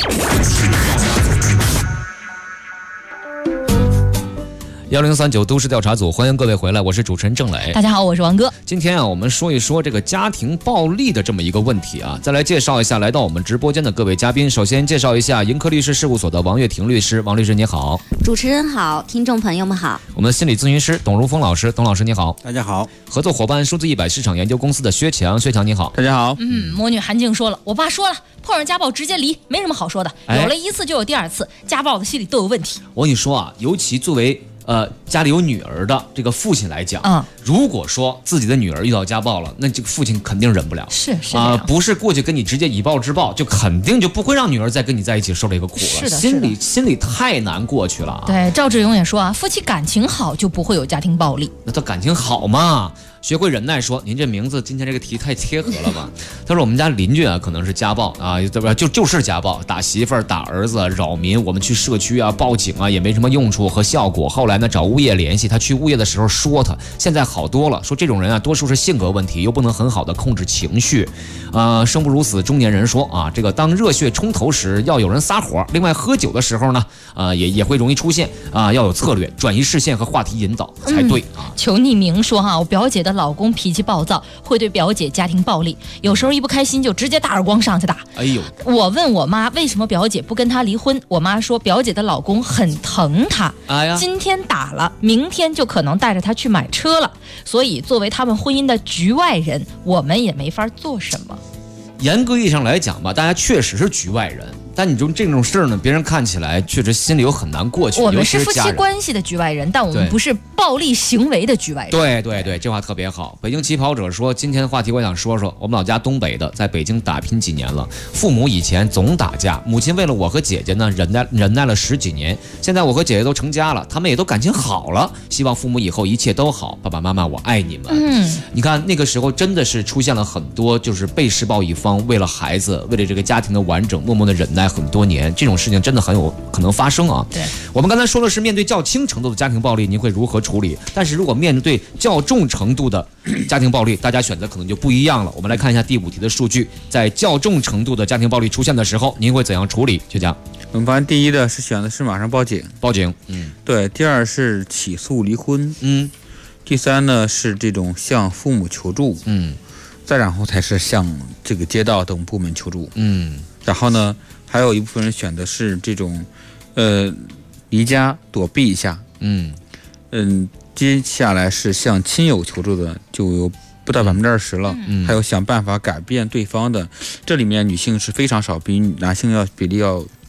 1039都市调查组，欢迎各位回来，我是主持人郑磊。 大家好，我是王哥。 今天啊，我们说一说这个家庭暴力的这么一个问题啊。再来介绍一下来到我们直播间的各位嘉宾。首先介绍一下盈科律师事务所的王月婷律师，王律师你好。 主持人好，听众朋友们好。 我们的心理咨询师董如峰老师，董老师你好。 大家好。 合作伙伴数字100市场研究公司的薛强，薛强你好。 大家好。 魔女韩静说了，我爸说了，碰上家暴直接离，没什么好说的，有了一次就有第二次，家暴的心理都有问题。 我跟你说啊，尤其作为家里有女儿的这个父亲来讲，如果说自己的女儿遇到家暴了，那这个父亲肯定忍不了。 是不是过去跟你直接以暴制暴，就肯定就不会让女儿再跟你在一起受这个苦了。心里太难过去了。 对，赵志勇也说啊，夫妻感情好就不会有家庭暴力。 那他感情好嘛？学会忍耐说，您这名字今天这个题太贴合了吧？他说我们家邻居啊，可能是家暴啊，就是家暴，打媳妇儿、打儿子、扰民。我们去社区啊报警啊，也没什么用处和效果。后来呢，找物业联系，他去物业的时候说他，现在好多了。说这种人啊，多数是性格问题，又不能很好的控制情绪。生不如死，中年人说啊，这个当热血冲头时要有人撒火。另外，喝酒的时候呢，也会容易出现要有策略，转移视线和话题引导才对啊。 求匿名说哈，我表姐的老公脾气暴躁，会对表姐家庭暴力，有时候一不开心就直接大耳光上去打。 哎呦！ 我问我妈为什么表姐不跟他离婚，我妈说表姐的老公很疼她，今天打了，明天就可能带着她去买车了，所以作为他们婚姻的局外人，我们也没法做什么。 严格意义上来讲吧，大家确实是局外人。但你就这种事儿呢，别人看起来确实心里有很难过去。 我们是夫妻关系的局外人，但我们不是暴力行为的局外人。 对，这话特别好。北京起跑者说，今天的话题我想说说我们老家东北的，在北京打拼几年了，父母以前总打架，母亲为了我和姐姐呢忍耐了10几年，现在我和姐姐都成家了，他们也都感情好了，希望父母以后一切都好，爸爸妈妈我爱你们。你看那个时候真的是出现了很多就是被施暴一方为了孩子，为了这个家庭的完整，默默的忍耐很多年，这种事情真的很有可能发生啊。 对， 我们刚才说的是面对较轻程度的家庭暴力，您会如何处理？但是如果面对较重程度的家庭暴力，大家选择可能就不一样了。我们来看一下第5题的数据，在较重程度的家庭暴力出现的时候，您会怎样处理？就讲， 我们发现第一的是选的是马上报警，对，第二是起诉离婚，第三呢是这种向父母求助，再然后才是向这个街道等部门求助，然后呢。还有一部分人选的是这种，离家躲避一下，接下来是向亲友求助的，就有不到20%了，还有想办法改变对方的，这里面女性是非常少，比男性比例要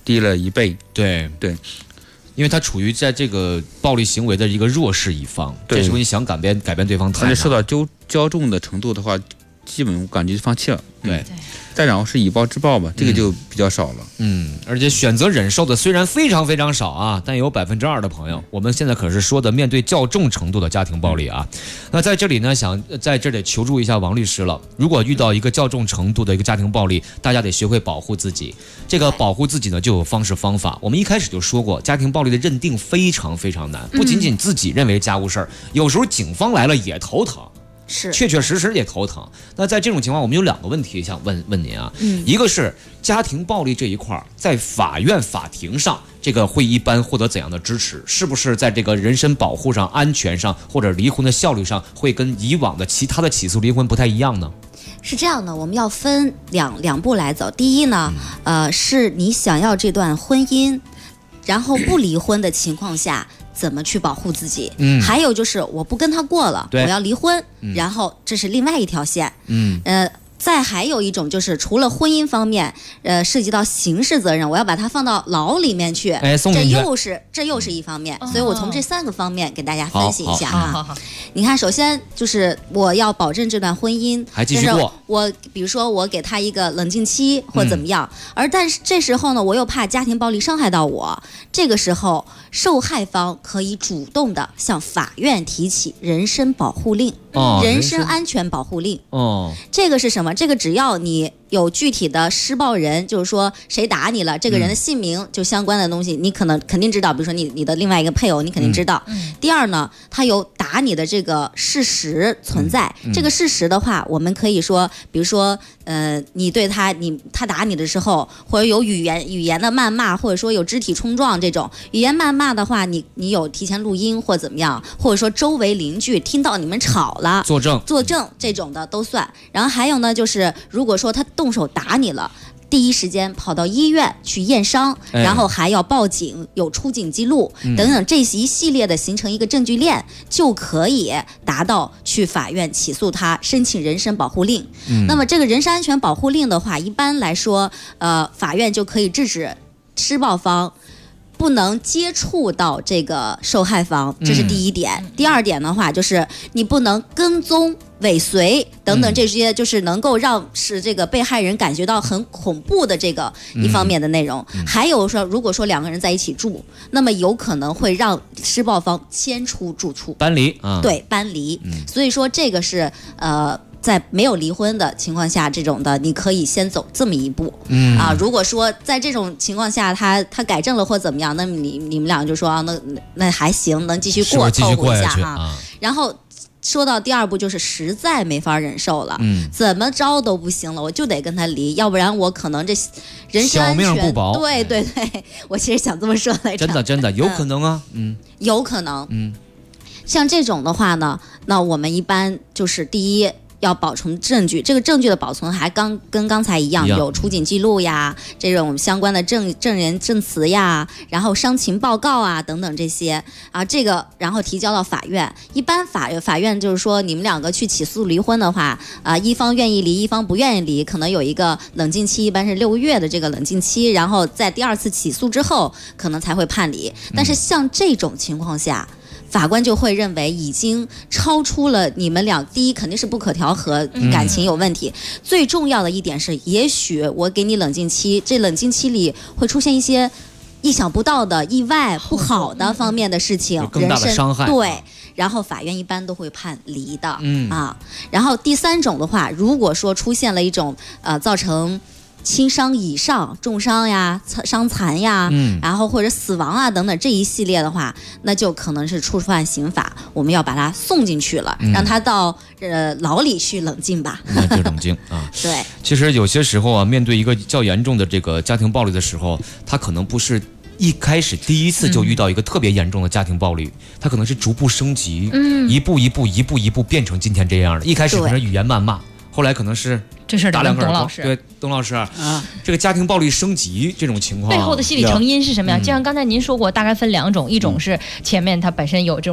低了1倍。 对。因为他处于在这个暴力行为的一个弱势一方，这时候你想改变对方太难， 而且受到骄纵的程度的话，基本我感觉放弃了。 对， 再然后是以暴制暴吧，这个就比较少了。 而且选择忍受的虽然非常非常少啊，但有2%的朋友，我们现在可是说的面对较重程度的家庭暴力啊。那在这里呢，想在这里求助一下王律师了。如果遇到一个较重程度的一个家庭暴力，大家得学会保护自己。这个保护自己呢，就有方式方法。我们一开始就说过，家庭暴力的认定非常非常难，不仅仅自己认为家务事儿，有时候警方来了也头疼。 是， 确实也头疼。那在这种情况，我们有2个问题想问您啊。一个是家庭暴力这一块，在法庭上，这个会一般获得怎样的支持？是不是在这个人身保护上、安全上，或者离婚的效率上，会跟以往的其他的起诉离婚不太一样呢？ 是这样的，我们要分两步来走。第一呢，是你想要这段婚姻，然后不离婚的情况下，怎么去保护自己？还有就是我不跟他过了，我要离婚，然后这是另外一条线。再还有一种就是除了婚姻方面，涉及到刑事责任，我要把它放到牢里面去，这又是一方面。所以我从这3个方面给大家分析一下哈。你看，首先就是我要保证这段婚姻还继续过， 我比如说我给他一个冷静期或怎么样，但是这时候呢，我又怕家庭暴力伤害到我，这个时候受害方可以主动的向法院提起人身保护令。人身安全保护令。这个是什么？这个只要你有具体的施暴人，就是说谁打你了，这个人的姓名就相关的东西，你肯定知道。比如说你的另外一个配偶，你肯定知道。第二呢，他有打你的这个事实存在。这个事实的话，我们可以说，比如说你对他打你的时候，或者有语言的谩骂，或者说有肢体冲撞这种语言谩骂的话，你有提前录音或怎么样，或者说周围邻居听到你们吵了，作证这种的都算。然后还有呢，就是如果说他动手打你了，第一时间跑到医院去验伤，然后还要报警，有出警记录等等，这一系列的形成一个证据链，就可以达到去法院起诉他，申请人身保护令。那么这个人身安全保护令的话，一般来说，法院就可以制止施暴方不能接触到这个受害方，这是第一点。第二点的话，就是你不能跟踪、尾随等等这些，就是能够使这个被害人感觉到很恐怖的这个一方面的内容。还有说，如果说2个人在一起住，那么有可能会让施暴方迁出住处， 搬离对，搬离。所以说这个是在没有离婚的情况下，这种的你可以先走这么一步。如果说在这种情况下他改正了或怎么样，那么你们俩就说那还行，能继续过，凑合一下哈。然后说到第二步，就是实在没法忍受了，怎么着都不行了，我就得跟他离，要不然我可能这人身安全小命不保。 对，我其实想这么说来着。 真的有可能啊， 有可能。像这种的话呢，那我们一般就是第一，要保存证据，这个证据的保存还跟刚才一样，有出警记录呀，这种相关的证人证词呀，然后伤情报告啊等等这些啊，这个然后提交到法院。一般法院就是说，你们2个去起诉离婚的话，一方愿意离，一方不愿意离，可能有一个冷静期，一般是6个月的这个冷静期，然后在第2次起诉之后，可能才会判离。但是像这种情况下，法官就会认为已经超出了你们俩，第一肯定是不可调和，感情有问题。最重要的一点是，也许我给你冷静期，这冷静期里会出现一些意想不到的意外、不好的方面的事情， 更大的伤害。 对，然后法院一般都会判离的。然后第3种的话，如果说出现了一种造成轻伤以上、重伤呀、伤残呀，然后或者死亡啊等等这一系列的话，那就可能是触犯刑法，我们要把他送进去了，让他到牢里去冷静吧。 那就冷静啊。 对， 其实有些时候啊，面对一个较严重的这个家庭暴力的时候，他可能不是一开始第一次就遇到一个特别严重的家庭暴力，他可能是逐步升级，一步一步变成今天这样的。一开始可能是语言谩骂，后来可能是这事儿打2个人。 对，董老师这个家庭暴力升级这种情况背后的心理成因是什么呀？就像刚才您说过，大概分2种，一种是前面他本身有这种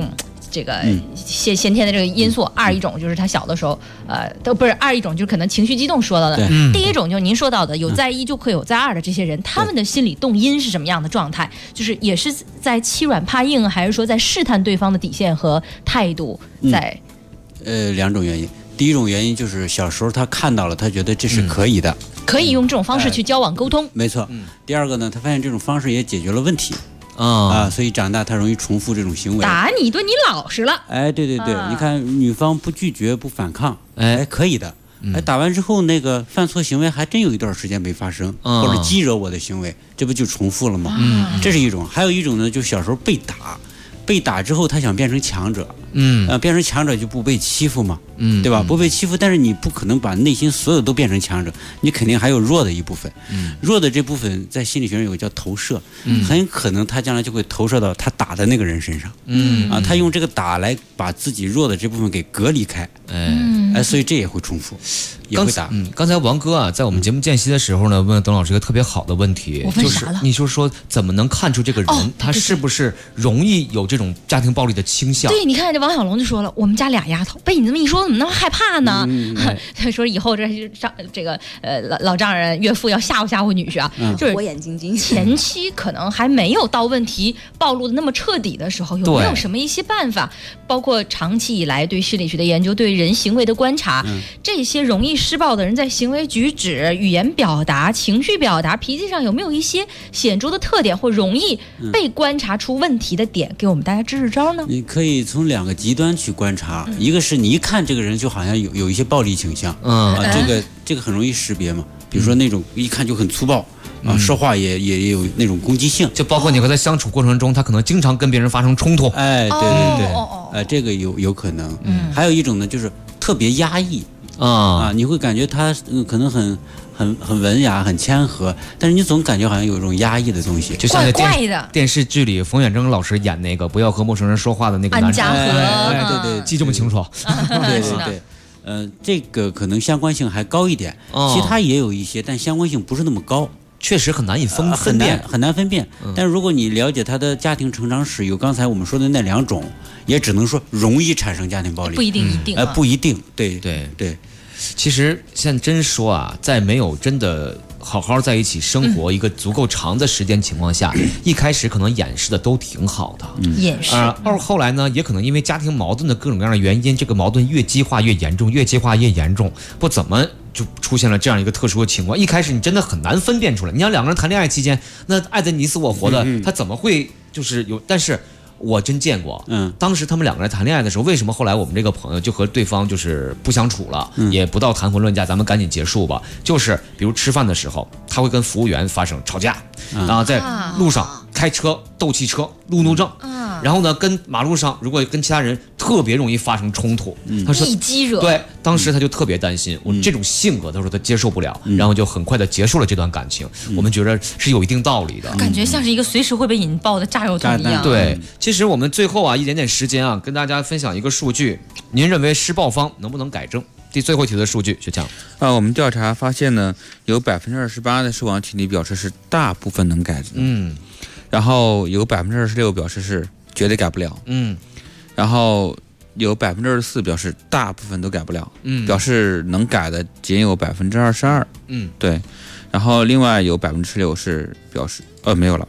这个先天的这个因素，二一种就是他小的时候，都不是二一种就是可能情绪激动说到的，第一种就是您说到的有在一就会有在二的这些人，他们的心理动因是什么样的状态？就是也是在欺软怕硬，还是说在试探对方的底线和态度在？ 两种原因。第一种原因就是小时候他看到了，他觉得这是可以的， 可以用这种方式去交往沟通。 没错。第二个呢，他发现这种方式也解决了问题。所以长大他容易重复这种行为。 打你一顿，你老实了。 哎，对，你看女方不拒绝不反抗，可以的。打完之后那个犯错行为还真有一段时间没发生，或者激惹我的行为，这不就重复了吗？这是一种。还有一种呢，就小时候被打之后他想变成强者，变成强者就不被欺负嘛，对吧？不被欺负，但是你不可能把内心所有都变成强者，你肯定还有弱的一部分，弱的这部分在心理学上有个叫投射，很可能他将来就会投射到他打的那个人身上，他用这个打来把自己弱的这部分给隔离开，所以这也会重复，也会打。 刚才王哥啊，在我们节目间隙的时候呢，问董老师一个特别好的问题，就是你就说怎么能看出这个人他是不是容易有这种家庭暴力的倾向？ 对，你看这王小龙就说了，我们家俩丫头被你这么一说，怎么那么害怕呢？他说以后这个老丈人岳父要吓唬女婿啊，就是火眼金睛。 前期可能还没有到问题暴露的那么彻底的时候，有没有什么一些办法？包括长期以来对心理学的研究、对人行为的观察，这些容易施暴的人在行为举止、语言表达、情绪表达、脾气上有没有一些显著的特点或容易被观察出问题的点？给我们大家支支招呢？ 你可以从两个极端去观察，一个是你一看这个人就好像有一些暴力倾向，这个很容易识别嘛。比如说那种一看就很粗暴。说话也有那种攻击性， 就包括你和他相处过程中，他可能经常跟别人发生冲突。 对，这个有可能。还有一种呢，就是特别压抑你会感觉他可能很文雅、很谦和，但是你总感觉好像有一种压抑的东西， 就像在电视剧里冯远征老师演那个不要和陌生人说话的那个男人， 对， 记这么清楚。 对。这个可能相关性还高一点，其他也有一些，但相关性不是那么高。 确实很难以分辨， 很难分辨。但是如果你了解他的家庭成长史，有刚才我们说的那两种，也只能说容易产生家庭暴力， 不一定， 不一定。对。 其实现在真说啊，在没有真的好好在一起生活一个足够长的时间情况下，一开始可能掩饰的都挺好的， 掩饰。 后来呢，也可能因为家庭矛盾的各种各样的原因，这个矛盾越激化越严重，不怎么就出现了这样一个特殊的情况。一开始你真的很难分辨出来。你想两个人谈恋爱期间，那爱得你死我活的，他怎么会就是有？但是我真见过，当时他们两个人谈恋爱的时候，为什么后来我们这个朋友就和对方就是不相处了，也不到谈婚论嫁，咱们赶紧结束吧。就是比如吃饭的时候，他会跟服务员发生吵架，然后在路上开车斗汽车、路怒症，然后呢，跟马路上如果跟其他人特别容易发生冲突，他说一激惹。 对，当时他就特别担心，我这种性格，他说他接受不了，然后就很快的结束了这段感情。我们觉得是有一定道理的， 感觉像是一个随时会被引爆的炸药桶一样。 对，其实我们最后一点点时间跟大家分享一个数据，您认为施暴方能不能改正？最后一题的数据，学强。 我们调查发现呢，有28%的受访群体表示是大部分能改正，然后有26%表示是绝对改不了，然后有24%表示大部分都改不了，表示能改的仅有22%，对，然后另外有16%是表示没有了，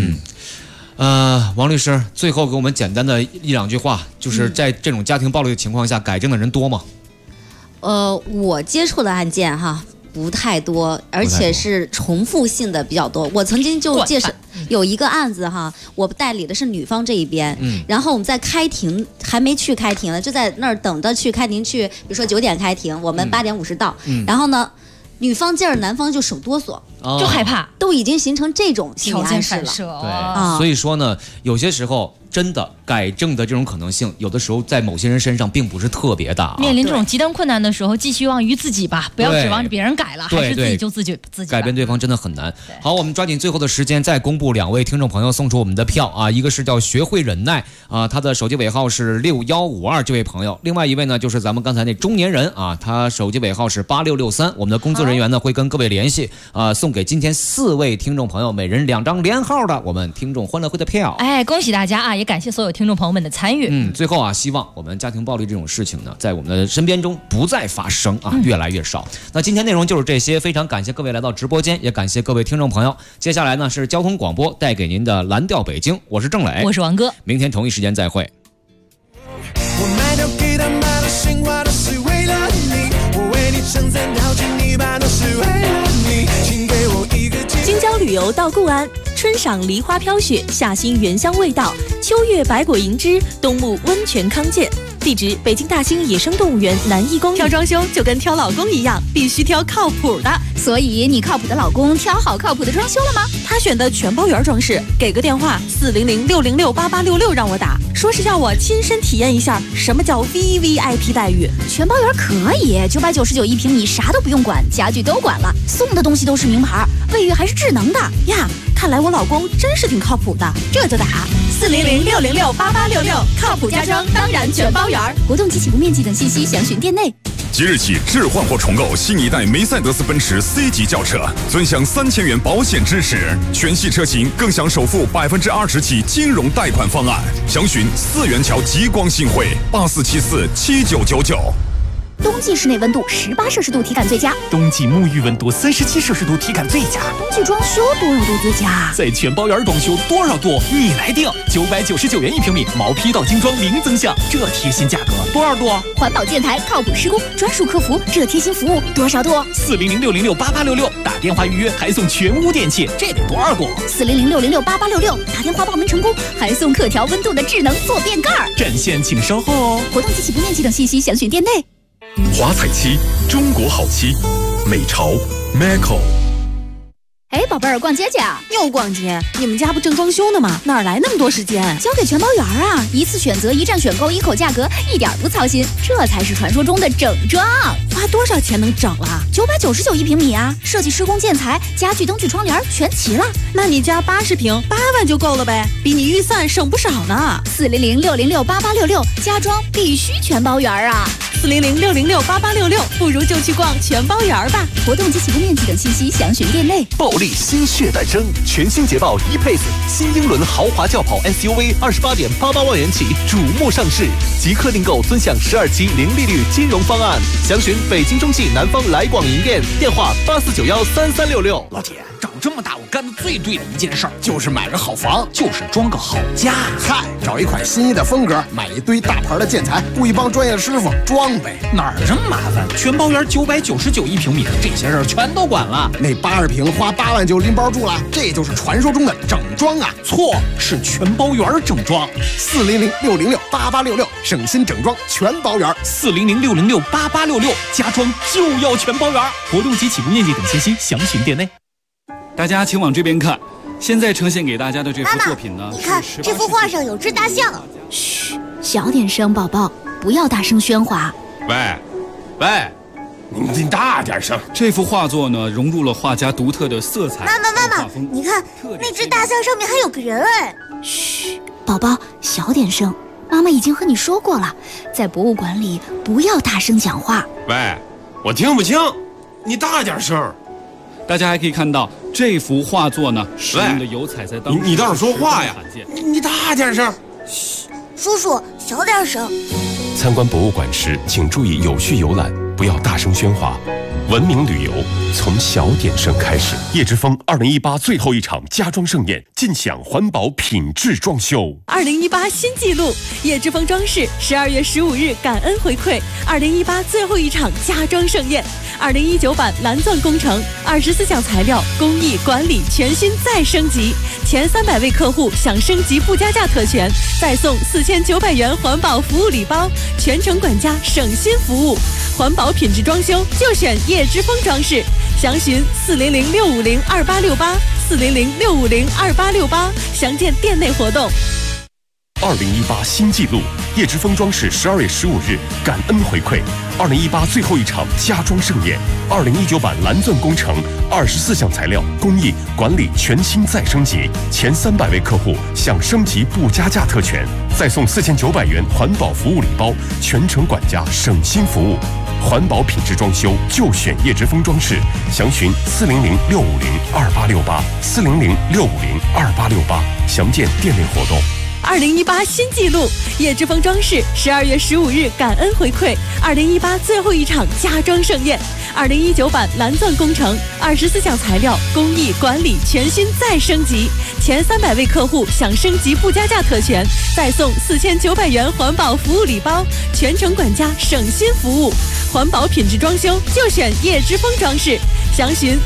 王律师，最后给我们简单的一两句话，就是在这种家庭暴力的情况下，改正的人多吗？ 我接触的案件不太多，而且是重复性的比较多。我曾经就介绍有一个案子我代理的是女方这一边，然后我们在开庭还没去开庭呢，就在那儿等着去开庭去，比如说9点开庭，我们8点50到，然后呢，女方见着男方就手哆嗦， 就害怕， 都已经形成这种心理暗示了。 对，所以说呢，有些时候真的改正的这种可能性，有的时候在某些人身上并不是特别大。 面临这种极端困难的时候，寄希望于自己吧，不要指望着别人改了，还是自己救自己。 改变对方真的很难。好，我们抓紧最后的时间再公布2位听众朋友送出我们的票一个是叫学会忍耐他的手机尾号是6152这位朋友，另外一位呢就是咱们刚才那中年人他手机尾号是8663。我们的工作人员呢会跟各位联系送给今天4位听众朋友每人2张连号的我们听众欢乐会的票。 恭喜大家也感谢所有听众朋友们的参与。 最后啊，希望我们家庭暴力这种事情呢，在我们的身边中不再发生啊，越来越少。那今天内容就是这些，非常感谢各位来到直播间，也感谢各位听众朋友。接下来呢是交通广播带给您的蓝调北京，我是郑磊， 我是王哥， 明天同一时间再会。 我卖掉给他买了新花都是为了你，我为你撑伞跳进泥巴都是为了你，请给我一个京郊旅游到固安，春赏梨花飘雪，夏欣原香味道，秋月百果银枝，冬沐温泉康健。地址：北京大兴野生动物园南艺公寓。挑装修就跟挑老公一样，必须挑靠谱的。 所以你靠谱的老公挑好靠谱的装修了吗？ 他选的全包圆装饰，给个电话400-606-8866让我打，说是要我亲身体验一下什么叫 VVIP 待遇。 全包圆可以，999一平米，啥都不用管，家具都管了，送的东西都是名牌，卫浴还是智能的呀。看来我老公真是挺靠谱的，这就打400-606-8866，靠谱家装当然全包圆。 活动及起步面积等信息详询店内。 即日起置换或重购新一代梅赛德斯奔驰 C 级轿车，尊享3000元保险支持，全系车型更享首付20%起金融贷款方案。详询4元桥极光信汇84747999。 冬季室内温度18摄氏度体感最佳， 冬季沐浴温度37摄氏度体感最佳， 冬季装修多少度最佳？ 在全包圆装修多少度你来定，999元一平米，毛坯到精装零增项，这贴心价格多少度？ 环保建材靠谱施工，专属客服，这贴心服务多少度 ？400-606-8866，打电话预约还送全屋电器，这得多少度 ？400-606-8866，打电话报名成功还送可调温度的智能坐便盖。 占线请稍后哦。 活动及起步面积等信息详询店内。 华彩漆，中国好漆，美潮 Macro。 哎，宝贝儿，逛街去啊？ 又逛街？你们家不正装修呢吗？哪来那么多时间？ 交给全包圆啊！一次选择，一站选购，一口价格，一点不操心，这才是传说中的整装。 花多少钱能整了 ？999一平米啊！设计、施工、建材、家具、灯具、窗帘全齐了。 那你家80平，8万就够了呗，比你预算省不少呢。 400-606-8866，家装必须全包圆啊 ！400-606-8866，不如就去逛全包圆吧。 活动及起步面积等信息详询店内。 暴力心血诞生，全新捷豹E-Pace新英伦豪华轿跑 SUV28.88万元起瞩目上市，即刻订购尊享12期零利率金融方案。详询北京中汽南方来广营店，电话84913366。 老铁，长这么大我干的最对的一件事儿就是买个好房，就是装个好家。 嗨，找一款心仪的风格，买一堆大牌的建材，雇一帮专业师傅装呗。 哪儿这么麻烦？全包圆999一平米，这些事儿全都管了。 那80平花8万就拎包住了，这就是传说中的整装啊！ 错，是全包圆整装。 400-606-8866，省心整装全包圆。 400-606-8866，家装就要全包圆。活动及起步面积等信息详询店内。 大家请往这边看，现在呈现给大家的这幅作品呢， 你看这幅画上有只大象。 嘘，小点声，宝宝，不要大声喧哗。 喂，你大点声。 这幅画作呢，融入了画家独特的色彩。 妈妈，你看那只大象上面还有个人哎。 嘘，宝宝，小点声。妈妈已经和你说过了，在博物馆里不要大声讲话。 喂，我听不清，你大点声。 大家还可以看到这幅画作呢，使用的油彩在当时你倒是说话呀！你大点声。 嘘，叔叔小点声。 参观博物馆时，请注意有序游览，不要大声喧哗。文明旅游从小点声开始。叶之峰2018最后一场家装盛宴，尽享环保品质装修。 2018新纪录，叶之峰装饰12月15日感恩回馈2018最后一场家装盛宴。2019版蓝钻工程，24项材料、工艺、管理全新再升级，前300位客户享升级不加价特权，再送4900元环保服务礼包，全程管家省心服务，环保品质装修就选叶之峰装饰。详询400-650-2868 400-650-2868，详见店内活动。 2018新纪录，叶之峰装饰12月15日感恩回馈2018最后一场家装盛宴。2019版蓝钻工程，24项材料、工艺、管理全新再升级，前300位客户享升级不加价特权，再送4900元环保服务礼包，全程管家省心服务。环保品质装修就选叶之峰装饰，详询400-650-2868 400-650-2868，详见店内活动。 2018新纪录，叶之峰装饰12月15日感恩回馈2018最后一场家装盛宴，2019版蓝钻工程，24项材料工艺管理全新再升级，前300位客户享升级不加价特权，再送4900元环保服务礼包，全程管家省心服务，环保品质装修就选叶之峰装饰，详询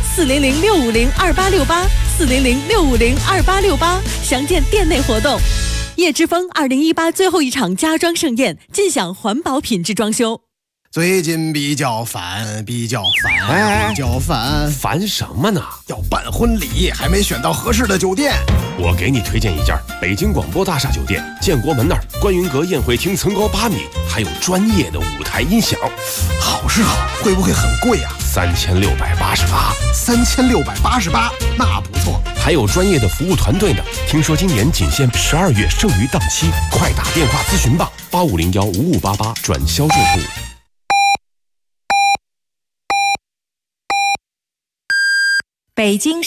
400-650-2868，400-650-2868，详见店内活动。叶之峰2018最后一场家装盛宴，尽享环保品质装修。 最近比较烦， 烦什么呢？ 要办婚礼，还没选到合适的酒店。 我给你推荐一家北京广播大厦酒店，建国门那儿观云阁宴会厅层高8米，还有专业的舞台音响。 好是好，会不会很贵啊 ？3688， 那不错。 还有专业的服务团队呢。听说今年仅限12月剩余档期，快打电话咨询吧，85015588转销售部。 北京